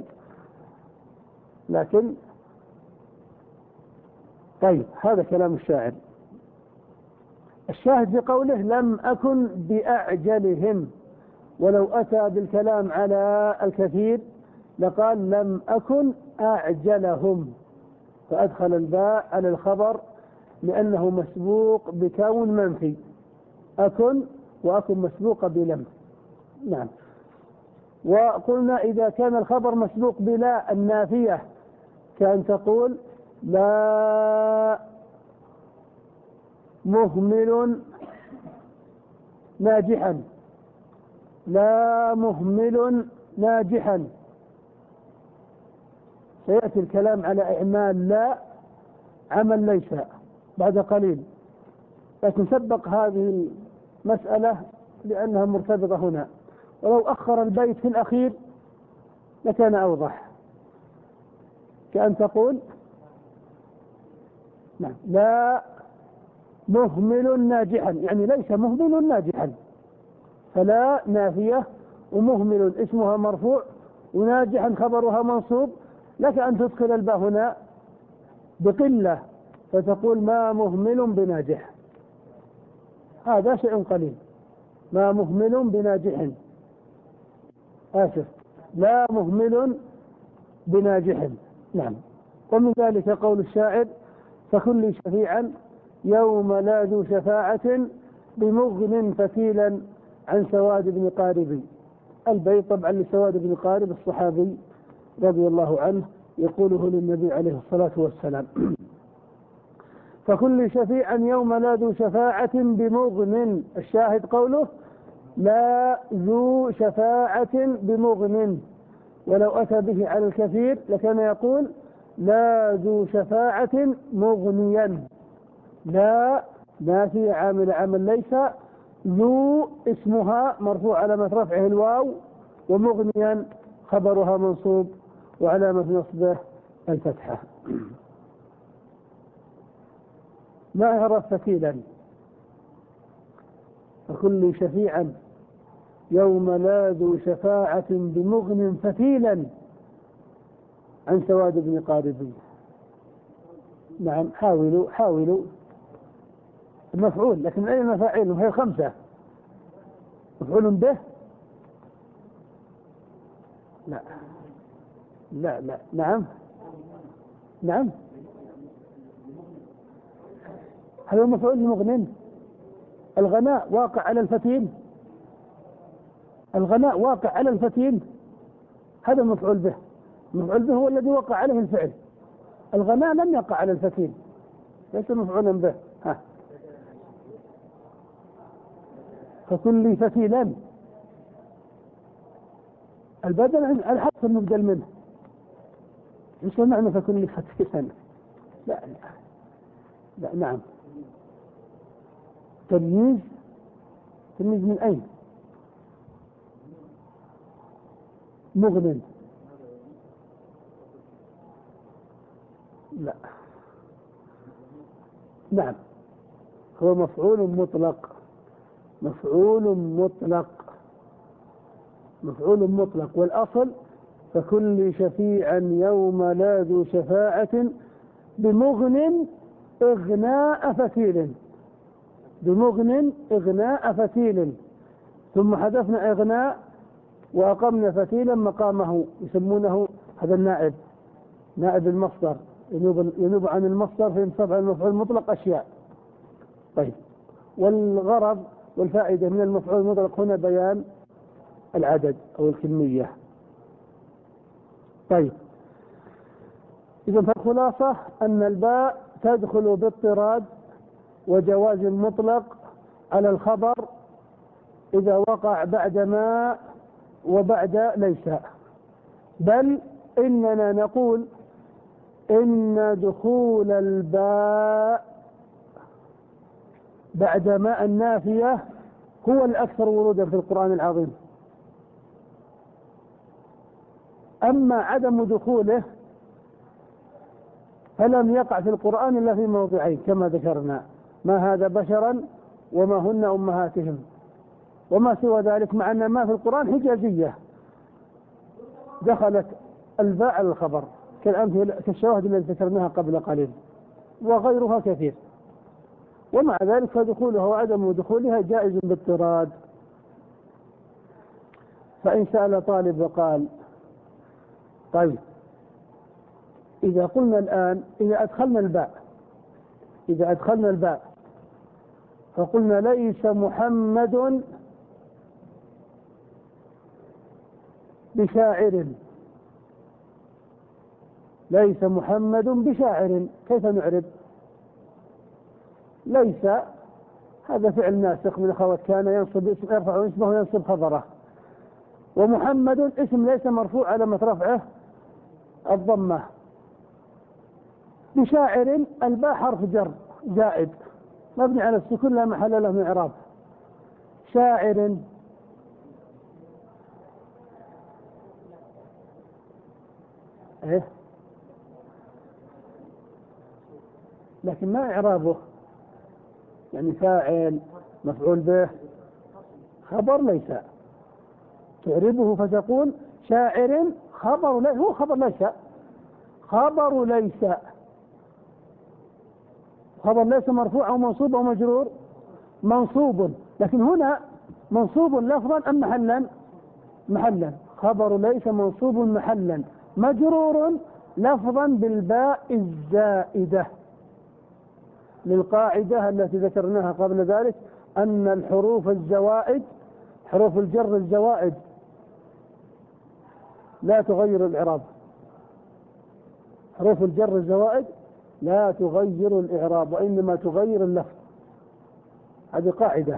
لكن طيب هذا كلام الشاعر. الشاهد في قوله لم أكن بأعجلهم، ولو أتى بالكلام على الكثير لقال لم أكن أعجلهم، فأدخل الباء على الخبر لأنه مسبوق بكون منفي. أكن وأكن مسبوقة بلم. نعم. وقلنا إذا كان الخبر مسبوق بلا النافية كأن تقول لا مهمل ناجحا. لا مهمل ناجحا. سيأتي الكلام على إعمال لا عمل ليس بعد قليل، لكن سبق هذه المسألة لأنها مرتبطة هنا، ولو أخر البيت في الأخير لكان أوضح. كأن تقول نعم لا مهمل ناجحا، يعني ليس مهمل ناجحا، فلا نافية ومهمل اسمها مرفوع وناجحا خبرها منصوب، لك أن تدخل الباء هنا بقلة فتقول ما مهمل بناجح، هذا شيء قليل. ما مهمل بناجح، آسف لا مهمل بناجح. نعم. ومن ذلك قول الشاعر فكن لي شفيعا يوم لا ذو شفاعة بمغن فتيلا عن سواد بن قارب. البيت طبعا لسواد بن قارب الصحابي رضي الله عنه، يقوله للنبي عليه الصلاة والسلام. فكل شفيعا يوم لا ذو شفاعة بمغن، الشاهد قوله لا ذو شفاعة بمغن، ولو أتى به على الكثير لكان يقول لا ذو شفاعة مغنيا. لا نافية عامل عمل ليس، ذو اسمها مرفوع علامة رفعه الواو، ومغنيا خبرها منصوب وعلامة نصبه الفتحة. ما عرف فتيلا، فكل شفيعا يوم لا ذو شفاعة بمغن فتيلا عن سواد بن قاربي. نعم، حاولوا حاولوا المفعول، لكن أي المفاعيل وهي خمسة؟ مفعول به؟ لا لا لا. نعم نعم، هذا المفعول بمغن. الغناء واقع على الفتيل، الغناء واقع على الفتيل، هذا مفعول به. المفعول به هو الذي وقع عليه الفعل، الغناء لم يقع على الفتيل، ليس مفعولا به. ها، فكل فتيلا البدل الحذف المبدل منه. ايش معنى فكل فتيلا؟ لا لا لا. نعم، تمييز. تمييز من أين؟ مغن. لا. نعم، هو مفعول مطلق، مفعول مطلق، مفعول مطلق. والأصل فكل شفيعا يوم لا ذو شفاعة بمغن إغناء فتيل، بمغن إغناء فتيل، ثم حذفنا إغناء وأقمنا فتيلا مقامه، يسمونه هذا النائب، نائب المصدر، ينوب, ينوب عن المصدر في انصب عن المفعول المطلق أشياء. طيب، والغرض والفائدة من المفعول المطلق هنا بيان العدد أو الكمية. طيب، إذا فالخلاصة أن الباء تدخل باضطراد وجواز مطلق على الخبر إذا وقع بعد ما وبعد ليس، بل إننا نقول إن دخول الباء بعد ما النافية هو الأكثر ورودا في القرآن العظيم. أما عدم دخوله فلم يقع في القرآن إلا في موضعين كما ذكرنا: ما هذا بشرا وما هن أمهاتهم، وما سوى ذلك، مع أن ما في القرآن حجازية دخلت الباء على الخبر كالأمثلة كالشواهد التي ذكرناها قبل قليل، وغيرها كثير. ومع ذلك فدخولها وعدم دخولها جائز باضطراد. فإن سأل طالب وقال: طيب، إذا قلنا الآن إذا أدخلنا الباء إذا أدخلنا الباء فقلنا ليس محمد بشاعر، ليس محمد بشاعر، كيف نعرب؟ ليس هذا فعل ناسخ من أخوات كان ينصب اسم، يرفع اسمه وينصب خبره، ومحمد اسم ليس مرفوع علامة رفعه الضمة. بشاعر الباء حرف جر زائد مبني على السكون لا محل له من إعراب. شاعر إيه؟ لكن ما إعرابه؟ يعني فاعل مفعول به خبر ليس، تعربه فتقول شاعر خبر ليس، هو خبر ليس، خبر ليس، خبر ليس مرفوع أو منصوب أو مجرور، منصوب، لكن هنا منصوب لفظا أم محلا؟ محلا. خبر ليس منصوب محلا، مجرور لفظا بالباء الزائدة، للقاعدة التي ذكرناها قبل ذلك أن الحروف الزوائد، حروف الجر الزوائد لا تغير الإعراب. حروف الجر الزوائد لا تغير الإعراب وإنما تغير اللفظ. هذه قاعدة.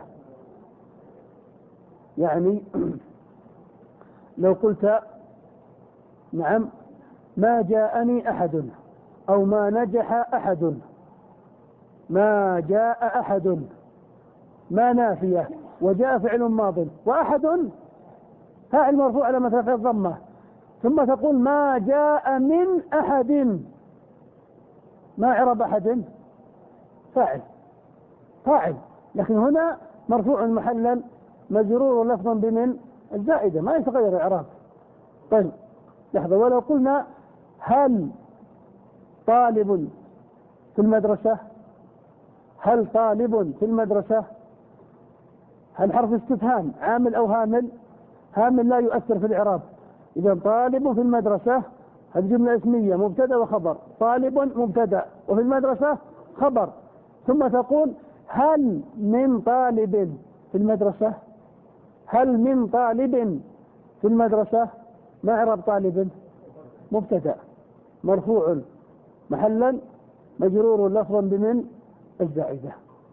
يعني لو قلت نعم ما جاءني أحد أو ما نجح أحد، ما جاء أحد، ما نافية وجاء فعل ماض وأحد فاعل مرفوع على مثل الضمة، ثم تقول ما جاء من أحد، ما إعراب أحد؟ فاعل فاعل، لكن هنا مرفوع محلا مجرور لفظا بمن الزائدة ما يتغير إعراب. طيب لحظة، ولو قلنا هل طالب في المدرسة؟ هل طالب في المدرسة؟ هل حرف استفهام عامل أو هامل؟ هامل لا يؤثر في الإعراب. إذا طالب في المدرسة هذه جملة اسمية مبتدأ وخبر، طالب مبتدأ وفي المدرسة خبر، ثم تقول هل من طالب في المدرسة؟ هل من طالب في المدرسة؟ ما إعراب طالب؟ مبتدأ مرفوع محلا مجرور لفظا بمن الزائدة.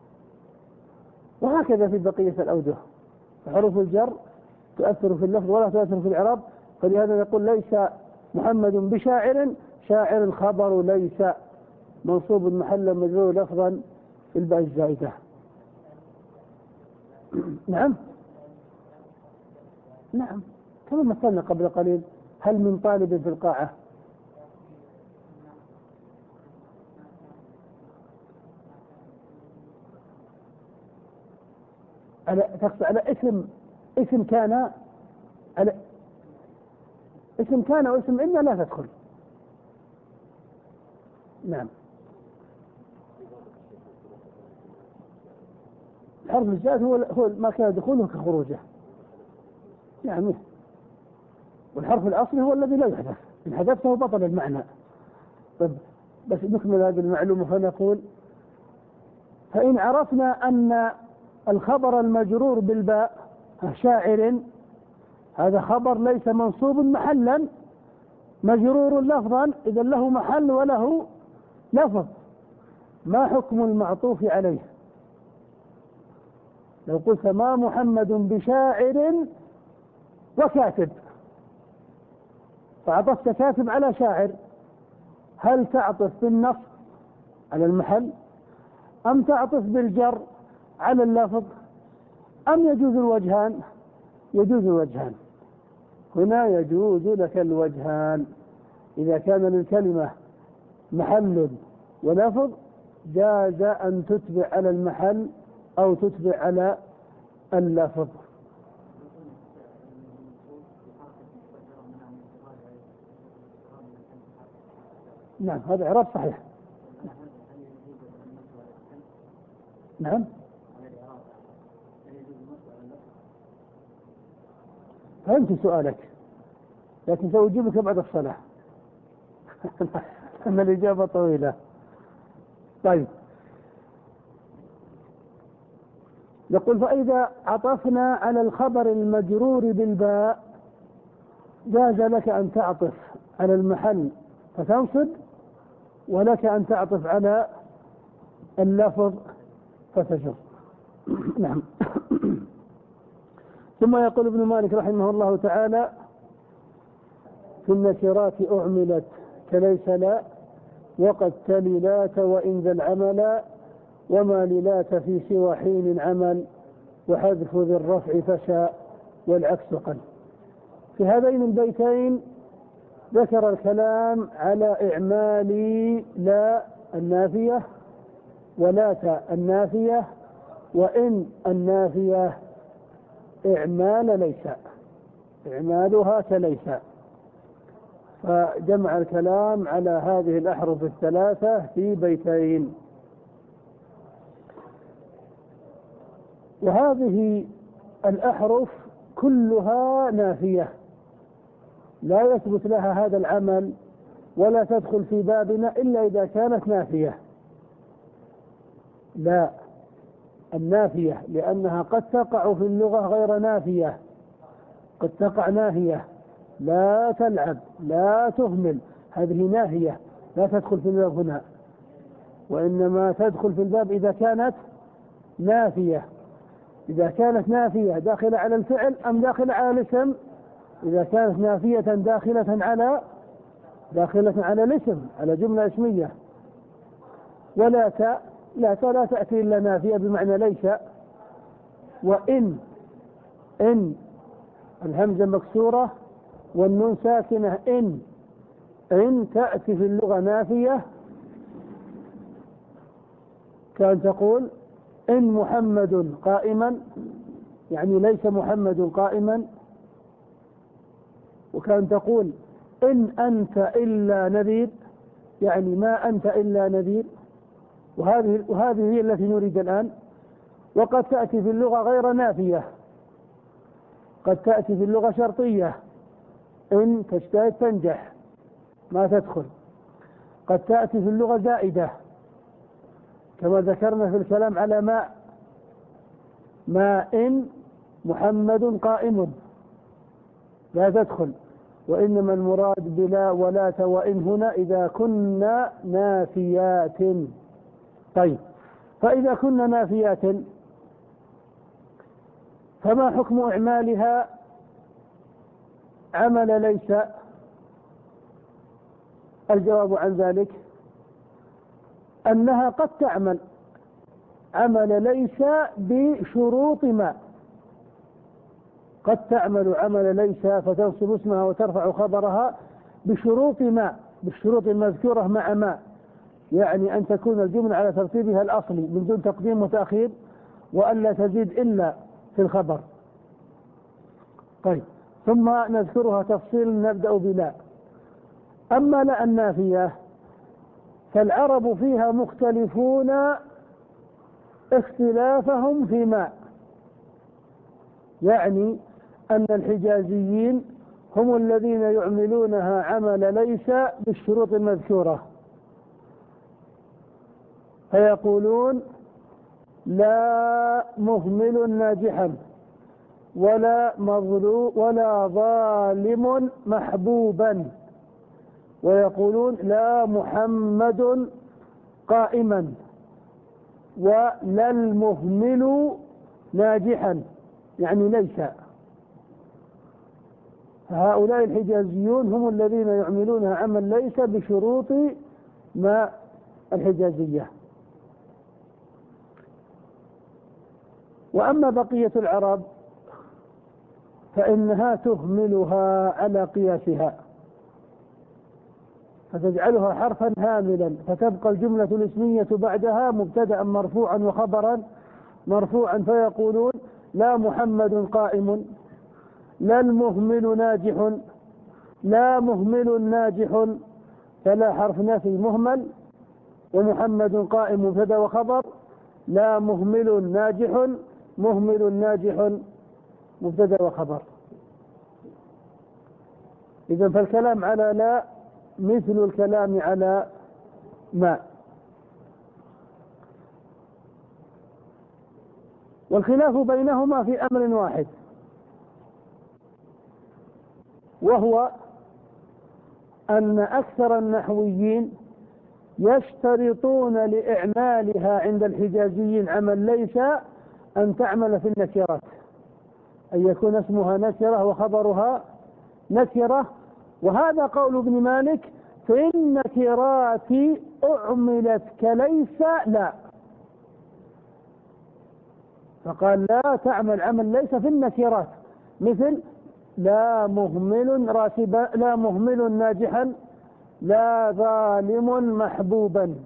وهكذا في بقية الأوجه، حروف الجر تؤثر في اللفظ ولا تؤثر في الإعراب. فلهذا يقول ليس محمد بشاعر، شاعر خبر ليس منصوب محلا مجرور لفظا في الباء الزائدة. نعم نعم كما مثلنا قبل قليل، هل من طالب في القاعة؟ على تقصد على اسم اسم كان، على اسم كان واسم إن لا تدخل. نعم الحرف الزائد هو هو ما كان دخوله كخروجه يعني، والحرف الأصلي هو الذي لا يحذف، إن حذفته بطل المعنى. طيب بس نكمل هذه المعلومة فنقول فإن عرفنا أن الخبر المجرور بالباء شاعر، هذا خبر ليس منصوب محلا مجرور لفظا، إذا له محل وله لفظ. ما حكم المعطوف عليه؟ لو قلت ما محمد بشاعر وكاتب، فعطفت كاتب على شاعر، هل تعطف بالنص على المحل أم تعطف بالجر على اللفظ أم يجوز الوجهان؟ يجوز الوجهان. هنا يجوز لك الوجهان. إذا كان للكلمة محل ولفظ جاز أن تتبع على المحل أو تتبع على اللفظ. نعم هذا إعراب صحيح. نعم فهمت سؤالك، لكن سأجيبك بعد الصلاة أن الإجابة طويلة. طيب نقول فإذا عطفنا على الخبر المجرور بالباء جاز لك أن تعطف على المحل فتنصب، ولك أن تعطف على اللفظ فتجر. نعم. ثم يقول ابن مالك رحمه الله تعالى في النكرات أعملت كليس لا وقد تلي لات وإن ذا العمل وما للات في سوى حين عمل وحذف ذي الرفع فشاء والعكس قل. في هذين البيتين ذكر الكلام على إعمال لا النافية ولات النافية وإن النافية إعمال ليس، إعمالها كليس. فجمع الكلام على هذه الأحرف الثلاثة في بيتين. وهذه الأحرف كلها نافية لا يثبت لها هذا العمل ولا تدخل في بابنا إلا إذا كانت نافية. لا النافية لأنها قد تقع في اللغة غير نافية، قد تقع ناهية لا تلعب لا تهمل، هذه ناهية لا تدخل في الباب هنا، وإنما تدخل في الباب إذا كانت نافية. إذا كانت نافية داخلة على الفعل أم داخلة على الاسم؟ إذا كانت نافية داخلة على داخلة على الاسم، على جملة اسمية. ولا ت لا ت لا تأتي إلا نافية بمعنى ليس. وإن إن الهمزة مكسورة والنون ساكنة، إن إن تأتي في اللغة نافية، كان تقول إن محمد قائما، يعني ليس محمد قائما. وكان تقول إن أنت إلا نذير، يعني ما أنت إلا نذير. وهذه وهذه هي التي نريد الآن. وقد تأتي في اللغة غير نافية، قد تأتي في اللغة شرطية، إن تجتهد تنجح ما تدخل. قد تأتي في اللغة زائدة كما ذكرنا في الكلام على ما ما إن محمد قائم لا تدخل. وإنما المراد بلا ولا وإن هنا إذا كنا نافيات. طيب، فإذا كنا نافيات فما حكم إعمالها عمل ليس؟ الجواب عن ذلك أنها قد تعمل عمل ليس بشروط ما. قد تعمل عمل ليس فتنصب اسمها وترفع خبرها بشروط ما، بالشروط المذكورة مع ما، يعني أن تكون الجملة على ترتيبها الأصلي من دون تقديم وتأخير، وأن لا تزيد إلا في الخبر. طيب، ثم نذكرها تفصيل. نبدأ بلا. أما لا النافية فالعرب فيها مختلفون اختلافهم فيما، يعني أن الحجازيين هم الذين يعملونها عمل ليس بالشروط المذكورة، فيقولون لا مهمل ناجحا ولا مظلوم ولا ظالم محبوبا، ويقولون لا محمد قائما ولا المهمل ناجحا، يعني ليس. هؤلاء الحجازيون هم الذين يعملونها عمل ليس بشروط ما الحجازية. وأما بقية العرب فإنها تهملها على قياسها، فتجعلها حرفا هاملا، فتبقى الجملة الاسمية بعدها مبتدأ مرفوعا وخبرا مرفوعا، فيقولون لا محمد قائم، لا المهمل ناجح، لا مهمل ناجح، فلا حرف نفي مهمل، ومحمد قائم مبتدأ وخبر، لا مهمل ناجح، مهمل ناجح مبتدأ وخبر. إذن فالكلام على لا مثل الكلام على ما. والخلاف بينهما في أمر واحد، وهو أن أكثر النحويين يشترطون لإعمالها عند الحجازيين عمل ليس أن تعمل في النكرات، أن يكون اسمها نكرة وخبرها نكرة. وهذا قول ابن مالك في النكرات أعملت كليس لا، فقال لا تعمل عمل ليس في النكرات، مثل لا مهمل راتبا، لا مهمل ناجحا، لا ظالم محبوبا.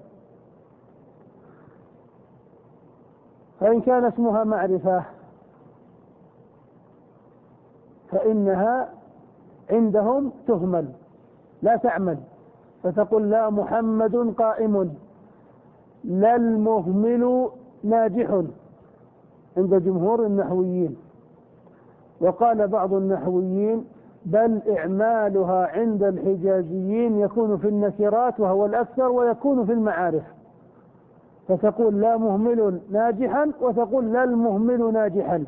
فإن كان اسمها معرفة فإنها عندهم تهمل لا تعمل، فتقول لا محمد قائم، لا المهمل ناجح عند جمهور النحويين. وقال بعض النحويين بل إعمالها عند الحجازيين يكون في النكرات وهو الأكثر، ويكون في المعارف، فتقول لا مهمل ناجحا وتقول لا المهمل ناجحا.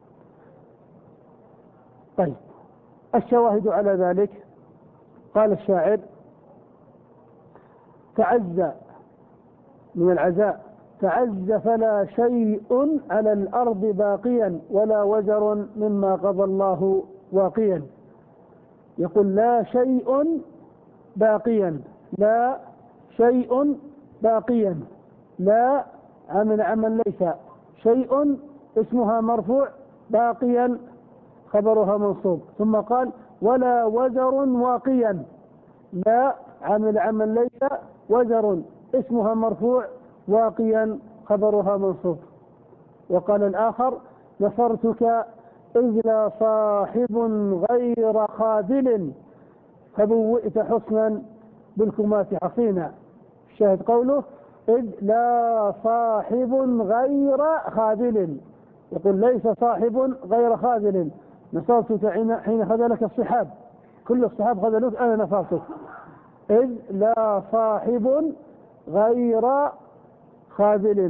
طيب، الشواهد على ذلك قال الشاعر تعز من العزاء، تعز فلا شيء على الأرض باقيا ولا وزر مما قضى الله واقيا. يقول لا شيء باقيا، لا شيء باقيا، لا عمل عمل ليس، شيء اسمها مرفوع، باقيا خبرها منصوب. ثم قال ولا وزر واقيا، لا عمل عمل ليس، وزر اسمها مرفوع، واقيا خبرها منصوب. وقال الآخر نصرتك إذ لا صاحب غير خاذل فبوئت حسنا بالكمات حصينا. الشاهد قوله إذ لا صاحب غير خاذل، يقول ليس صاحب غير خاذل. نصرتك حين خذلك الصحاب، كل الصحاب خذلوك، أنا نصرتك. إذ لا صاحب غير خاذل،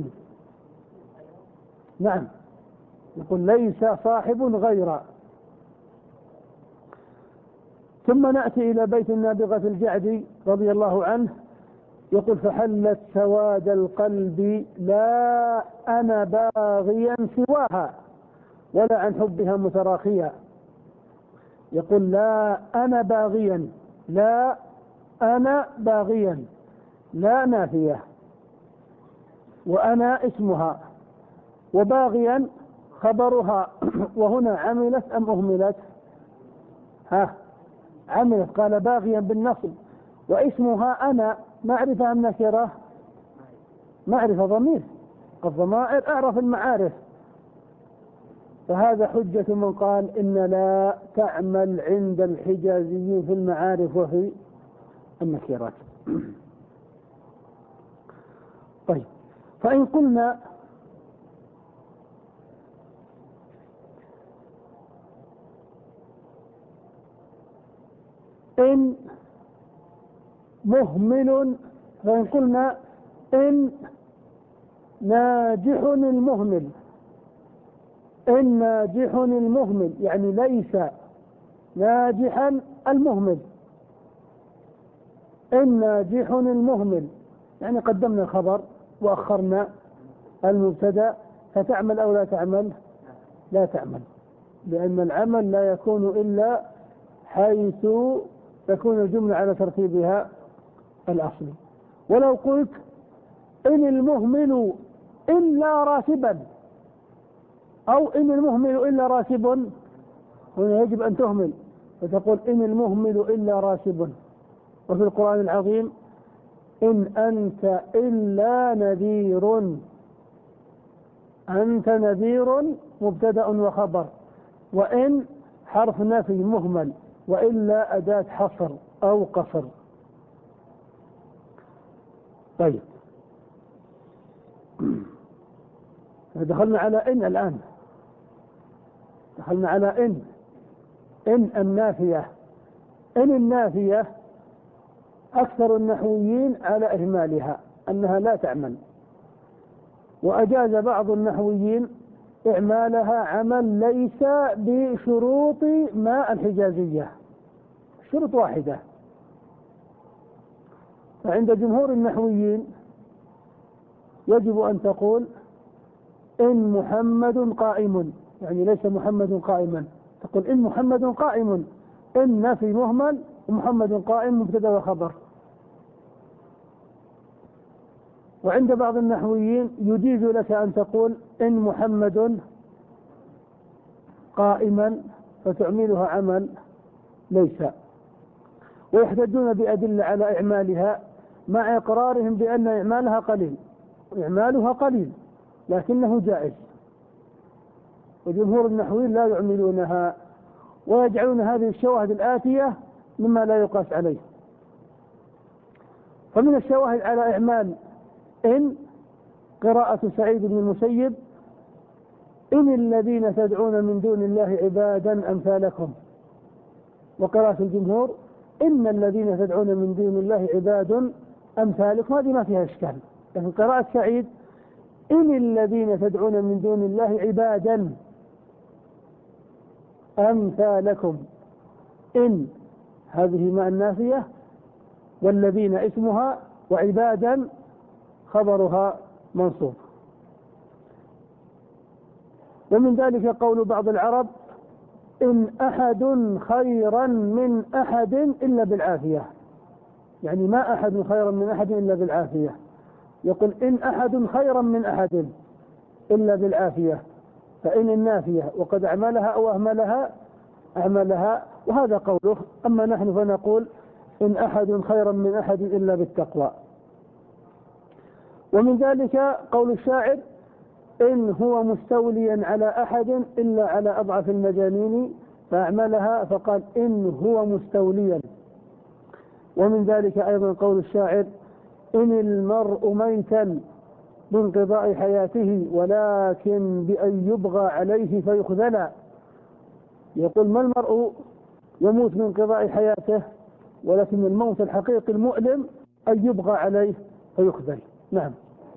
نعم، يقول ليس صاحب غير. ثم نأتي إلى بيت النابغة الجعدي رضي الله عنه، يقول فحلت سواد القلب لا أنا باغيا سواها ولا عن حبها متراخيا. يقول لا أنا باغيا، لا أنا باغيا، لا نافية، وأنا اسمها، وباغيا خبرها. وهنا عملت أم أهملت؟ ها عملت، قال باغيا بالنصب. واسمها أنا معرفة أم نكرة؟ معرفة، ضمير، الضمائر أعرف المعارف. فهذا حجة من قال إن لا تعمل عند الحجازيين في المعارف وفي النكرات. طيب، فإن قلنا إن مهمل، فإن قلنا إن ناجح المهمل، إن ناجح المهمل يعني ليس ناجحا المهمل، إن ناجح المهمل يعني قدمنا الخبر وأخرنا المبتدأ، فتعمل أو لا تعمل؟ لا تعمل، لأن العمل لا يكون إلا حيث تكون الجملة على ترتيبها الأصلي. ولو قلت إن المهمل إلا راتبا، أو إن المهمل إلا راتب، هنا يجب أن تهمل، فتقول إن المهمل إلا راتب. وفي القرآن العظيم إن أنت إلا نذير، أنت نذير مبتدأ وخبر، وإن حرف نفي مهمل، وإلا أداة حصر أو قصر. طيب، دخلنا على إن الآن، دخلنا على إن إن النافية. إن النافية أكثر النحويين على إهمالها، أنها لا تعمل، وأجاز بعض النحويين إعمالها عمل ليس بشروط ما الحجازية، شروط واحدة. فعند جمهور النحويين يجب أن تقول إن محمد قائم، يعني ليس محمد قائما، تقول إن محمد قائم، إن نفي مهمل، ومحمد قائم مبتدأ وخبر. وعند بعض النحويين يجيز لك أن تقول إن محمد قائما، فتعملها عمل ليس. ويحتجون بأدلة على إعمالها مع إقرارهم بأن إعمالها قليل، إعمالها قليل لكنه جائز. وجمهور النحويين لا يعملونها، ويجعلون هذه الشواهد الآتية مما لا يقاس عليه. فمن الشواهد على إعمال إن قراءة سعيد بن المسيب إن الذين تدعون من دون الله عبادا أمثالكم، وقراءة الجمهور إن الذين تدعون من دون الله عباد أمثالكم، هذه ما فيها إشكال. لكن قراءة سعيد إن الذين تدعون من دون الله عبادا أمثالكم، إن هذه مع النافية، والذين اسمها وعبادا خبرها منصوب. ومن ذلك قول بعض العرب: إن أحد خيرا من أحد إلا بالعافية، يعني ما أحد خيرا من أحد إلا بالعافية. يقول: إن أحد خيرا من أحد إلا بالعافية، فإن النافية وقد أعملها أو أهملها أعملها، وهذا قوله. أما نحن فنقول: إن أحد خيرا من أحد إلا بالتقوى. ومن ذلك قول الشاعر: إن هو مستوليا على أحد إلا على أضعف المجانين، فأعملها فقال: إن هو مستوليا. ومن ذلك أيضا قول الشاعر: إن المرء ميتا بانقضاء حياته، ولكن بأن يبغى عليه فيخذل. يقول: ما المرء يموت بانقضاء حياته، ولكن الموت الحقيقي المؤلم أن يبغى عليه فيخذل. نعم.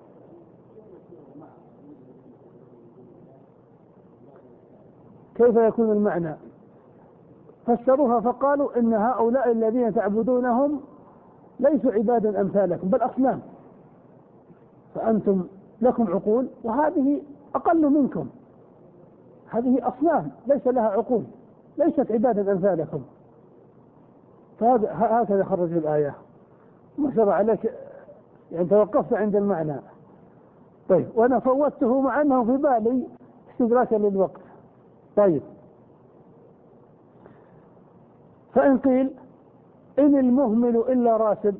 كيف يكون المعنى؟ فسروها فقالوا: إن هؤلاء الذين تعبدونهم ليسوا عبادا أمثالكم، بل أصنام، فأنتم لكم عقول وهذه أقل منكم، هذه أصنام ليس لها عقول، ليست عبادا أمثالكم. فهذا هكذا خرج الآية. ما شرع عليك، يعني توقفت عند المعنى. طيب، وأنا فوتته مع أنه في بالي استدراكا للوقت. طيب، فإن قيل: إن المهمل إلا راسب،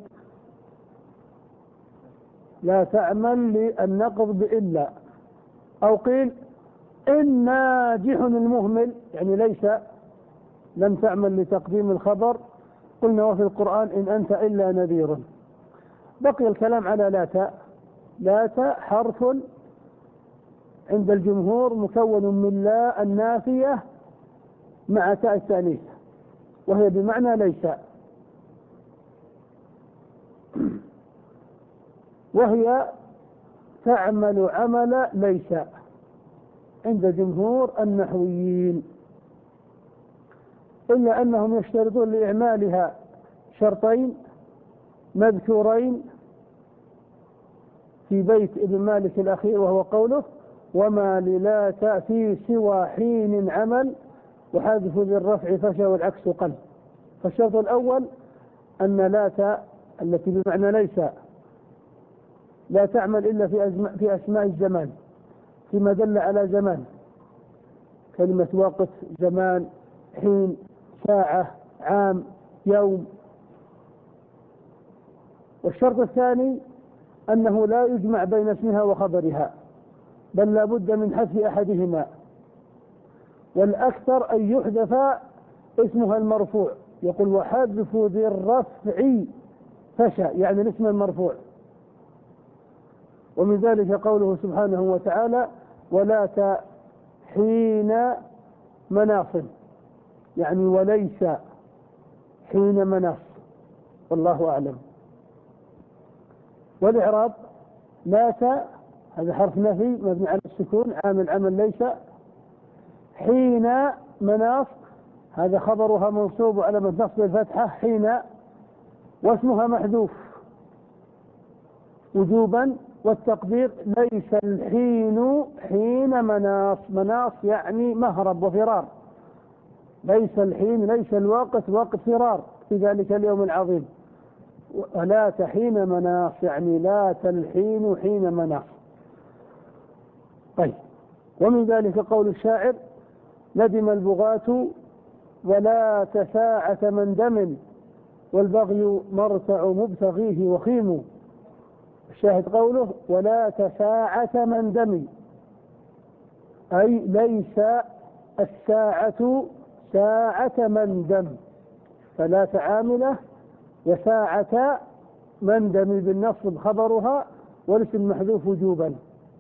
لا تعمل للنقض بإلا. أو قيل: إن ناجح المهمل، يعني ليس لم تعمل لتقديم الخبر. قلنا: وفي القرآن: إن أنت إلا نذير. بقي الكلام على لا تاء. لا تاء حرف عند الجمهور مكون من لا النافية مع تاء التأنيث، وهي بمعنى ليس، وهي تعمل عمل ليس عند جمهور النحويين، إلا أنهم يشترطون لإعمالها شرطين مذكورين في بيت ابن مالك الأخير، وهو قوله: وما للا تأتي سوى حين عمل، وحذف ذي الرفع فشى والعكس قل. فالشرط الأول أن لا تاء التي بمعنى ليس لا تعمل إلا في, في أسماء الزمان، فيما دل على زمان، كلمة وقت، زمان، حين، ساعة، عام، يوم. والشرط الثاني أنه لا يجمع بين اسمها وخبرها، بل لا بد من حذف أحدهما، والأكثر أن يحذف اسمها المرفوع. يقول: وحذف ذي الرفع فشى، يعني الاسم المرفوع. ومن ذلك قوله سبحانه وتعالى: ولا تاء حين مناص، يعني وليس حين مناص، والله أعلم. والإعراب: لا تاء هذا حرف نفي مبني على السكون عامل عمل ليس، حين مناص هذا خبرها منصوب على نصب الفتحة حين، واسمها محذوف وجوبا، والتقدير: ليس الحين حين مناص. مناص يعني مهرب وفرار، ليس الحين ليس الوقت وقت فرار في ذلك اليوم العظيم. ولا تحين مناص يعني لا تلحين حين مناص. طيب، ومن ذلك قول الشاعر: ندم البغاة ولا تساعة مندم، والبغي مرتع مبتغيه وخيم. الشاهد قوله: ولا تساعة مندم، أي ليس الساعة ساعة مندم، فلا تعامله، وساعة مندم بالنصب خبرها، والاسم محذوف وجوبا.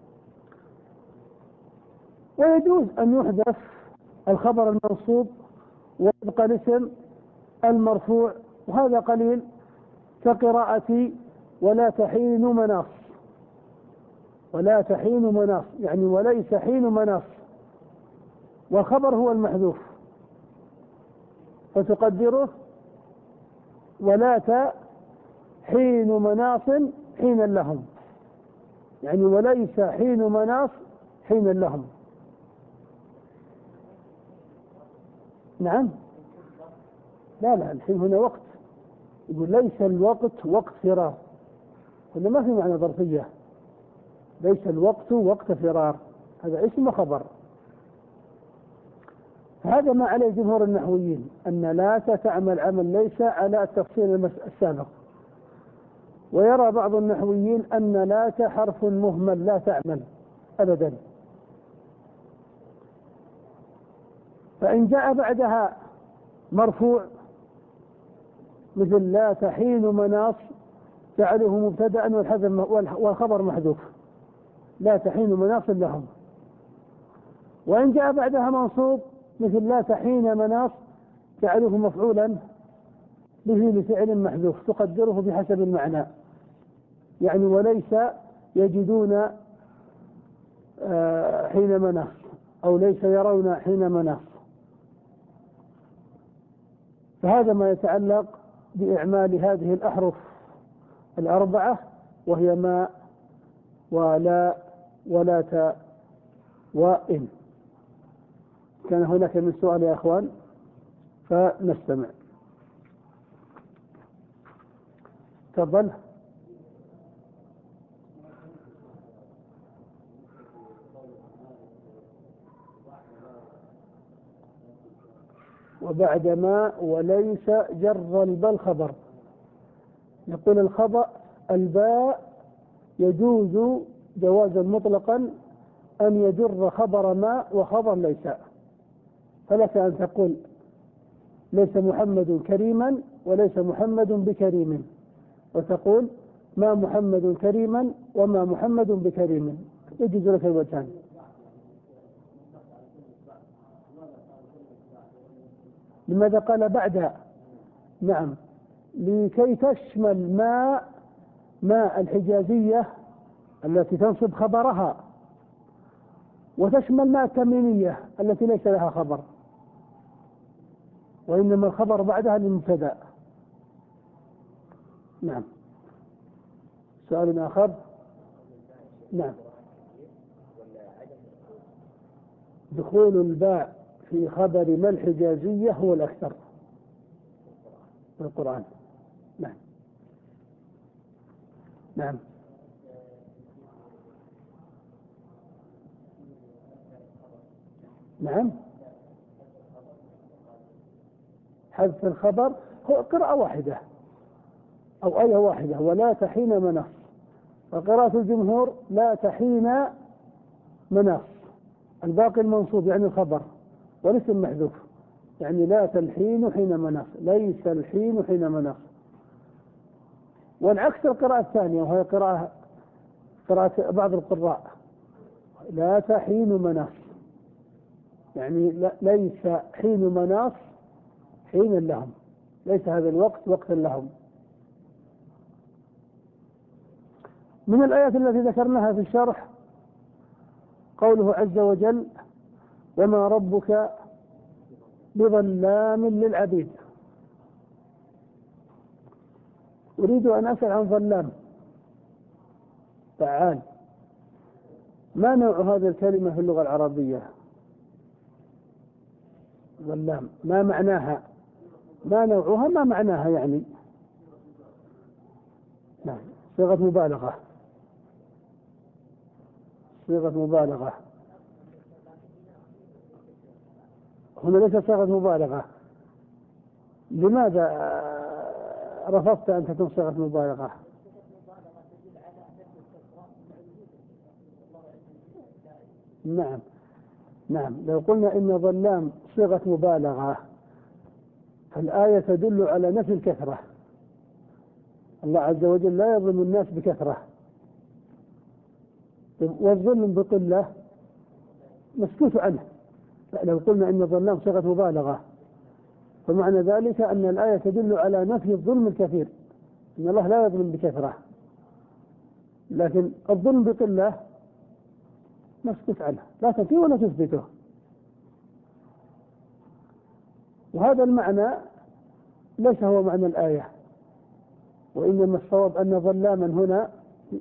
ويجوز أن يحذف الخبر المنصوب ويبقى الاسم المرفوع، وهذا قليل، كقراءة ولا تحين مناص. ولا تحين مناص يعني وليس حين مناص، والخبر هو المحذوف، فتقدره: ولا حين مناص حينا لهم، يعني وليس حين مناص حينا لهم. نعم، لا لا الحين هنا وقت، يقول ليس الوقت وقت فرار، هنا ما في معنى ظرفية، ليس الوقت وقت فرار، هذا اسم وخبر. هذا ما عليه جمهور النحويين، أن لا تعمل عمل ليس على التفصيل السابق. ويرى بعض النحويين أن لا حرف مهمل لا تعمل أبدا، فإن جاء بعدها مرفوع مثل لا حين مناص جعله مبتدأ والخبر محذوف، لا حين مناص لهم. وإن جاء بعدها منصوب مثل لا حين مناص جعله مفعولا به لفعل محذوف تقدره بحسب المعنى، يعني وليس يجدون حين مناص أو ليس يرون حين مناص. فهذا ما يتعلق بإعمال هذه الأحرف الأربعة، وهي ما ولا ولا وإن. كان هناك من سؤال يا أخوان فنستمع. تفضل. وبعد ما وليس جر الباء الخبر، يقول الخبر الباء يجوز جوازا مطلقا أن يجر خبر ما وخبر ليس، فلك أن تقول ليس محمد كريما وليس محمد بكريم، وتقول ما محمد كريما وما محمد بكريم، يجوز لك الوجهان. لماذا قال بعد؟ نعم، لكي تشمل ما ما الحجازية التي تنصب خبرها، وتشمل ما التميمية التي ليس لها خبر، وإنما الخبر بعدها للمبتدأ. نعم. سؤال آخر. نعم. دخول الباء في خبر ما الحجازية هو الأكثر في القرآن. نعم. نعم. نعم. حذف الخبر هو قراءة واحدة أو آية واحدة، ولا حين مناص. وقراءة الجمهور لا حين مناص، الباقي المنصوب يعني الخبر، والاسم محذوف، يعني لا الحين حين مناص، ليس الحين حين مناص. والعكس القراءة الثانية، وهي قراءة قراءة بعض القراء لا حين مناص، يعني ليس حين مناص حين لهم، ليس هذا الوقت وقتا لهم. من الآيات التي ذكرناها في الشرح قوله عز وجل وما ربك بظلام للعبيد. أريد أن أسأل عن ظلام، فعال، ما نوع هذه الكلمة في اللغة العربية؟ ظلام ما معناها؟ ما نوعها؟ ما معناها يعني؟ نعم، صيغة مبالغة، صيغة مبالغة. هنا ليس صيغة مبالغة، لماذا رفضت أن تكون صيغة مبالغة؟ نعم نعم، لو قلنا إن ظلام صيغة مبالغة فالآية تدل على نفي الكثرة، الله عز وجل لا يظلم الناس بكثرة، والظلم بقلة مسكوت عنه. لو قلنا إن ظلام صيغة مبالغة فمعنى ذلك أن الآية تدل على نفي الظلم الكثير، إن الله لا يظلم بكثرة، لكن الظلم بقلة مسكوت عنه، لا تنفيه ولا تثبته. وهذا المعنى ليس هو معنى الآية، وإنما الصواب أن ظلاما هنا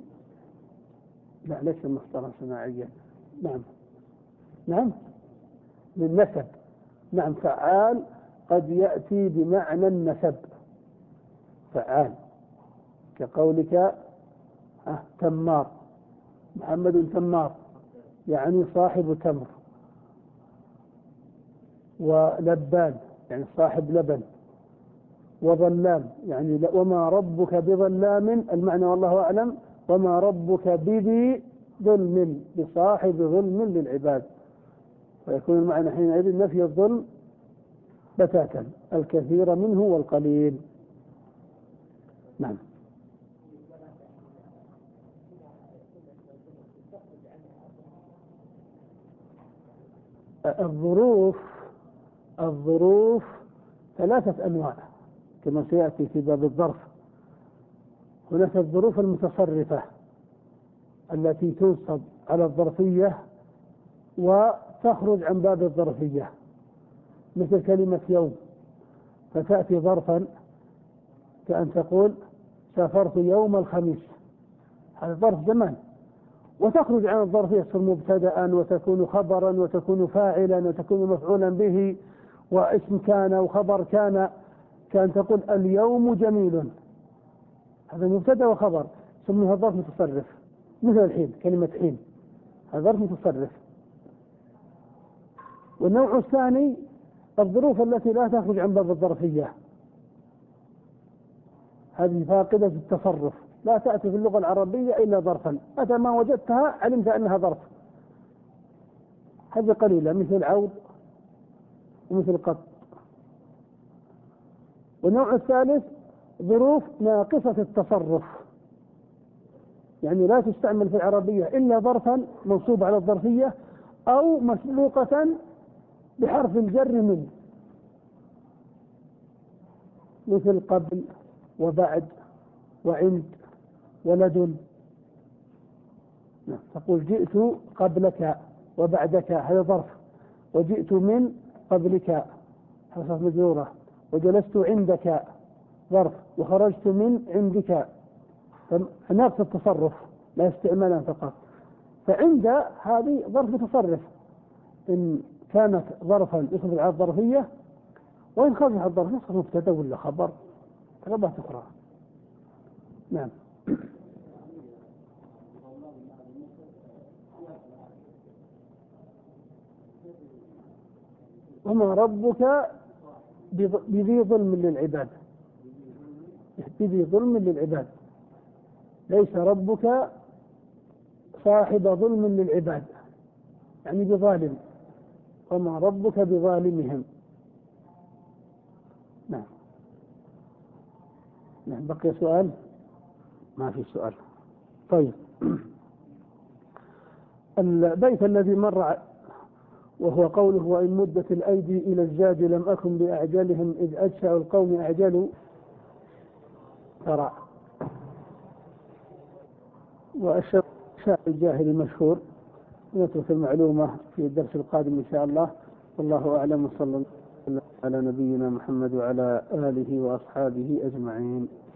لا ليس مصدرا صناعيا. نعم نعم للنسب. نعم فعال قد يأتي بمعنى النسب، فعال كقولك أه تمار، محمد تمار يعني صاحب تمر، ولبان يعني صاحب لبن، وظلام يعني وما ربك بظلام، المعنى والله أعلم وما ربك بذي ظلم، بصاحب ظلم للعباد، ويكون المعنى حينئذ نفي الظلم بتاتا، الكثير منه والقليل. نعم. الظروف الظروف ثلاثة أنواع كما سيأتي في باب الظرف. هناك الظروف المتصرفة التي تنصب على الظرفية وتخرج عن باب الظرفية، مثل كلمة يوم، فتأتي ظرفا كأن تقول سافرت يوم الخميس، هذا ظرف زمان، وتخرج عن الظرفية، تصير مبتدأ وتكون خبرا وتكون فاعلا وتكون مفعولا به واسم كان وخبر كان، كأن تقول اليوم جميل، هذا مبتدأ وخبر سموها ظرف متصرف. مثل الحين كلمة حين، هذا ظرف متصرف. والنوع الثاني الظروف التي لا تخرج عن باب الظرفية، هذه فاقدة التصرف، لا تأتي في اللغة العربية إلا ظرفا، متى ما وجدتها علمت أنها ظرف، هذه قليلة مثل عود ومثل قط. والنوع الثالث ظروف ناقصة التصرف، يعني لا تستعمل في العربية إلا ظرفا منصوب على الظرفية أو مسبوقة بحرف الجر من، مثل قبل وبعد وعند ولدن. تقول جئت قبلك وبعدك، هذا ظرف، وجئت من قبلك حرف مجرورة، وجلست عندك ظرف، وخرجت من عندك، ناقص التصرف لا استعمالا فقط. فعند هذه ظرف متصرف إن كانت ظرفا يخرج على الظرفية، وإن خرج على الظرفية يصير مبتدأ ولا خبر، تغبى أخرى. نعم. وما ربك بذي ظلم للعباد، بذي ظلم للعباد، ليس ربك صاحب ظلم للعباد يعني بظالم، وما ربك بظالمهم. نعم. نعم. بقي سؤال؟ ما في سؤال. طيب. البيت الذي مر وهو قوله وإن مدت الأيدي إلى الزاد لم أكن بأعجلهم إذ أجشأ القوم أعجلوا ترى، وأشار الجاهل المشهور، نترك المعلومة في الدرس القادم إن شاء الله، والله أعلم، وصلى الله على نبينا محمد وعلى آله وأصحابه أجمعين.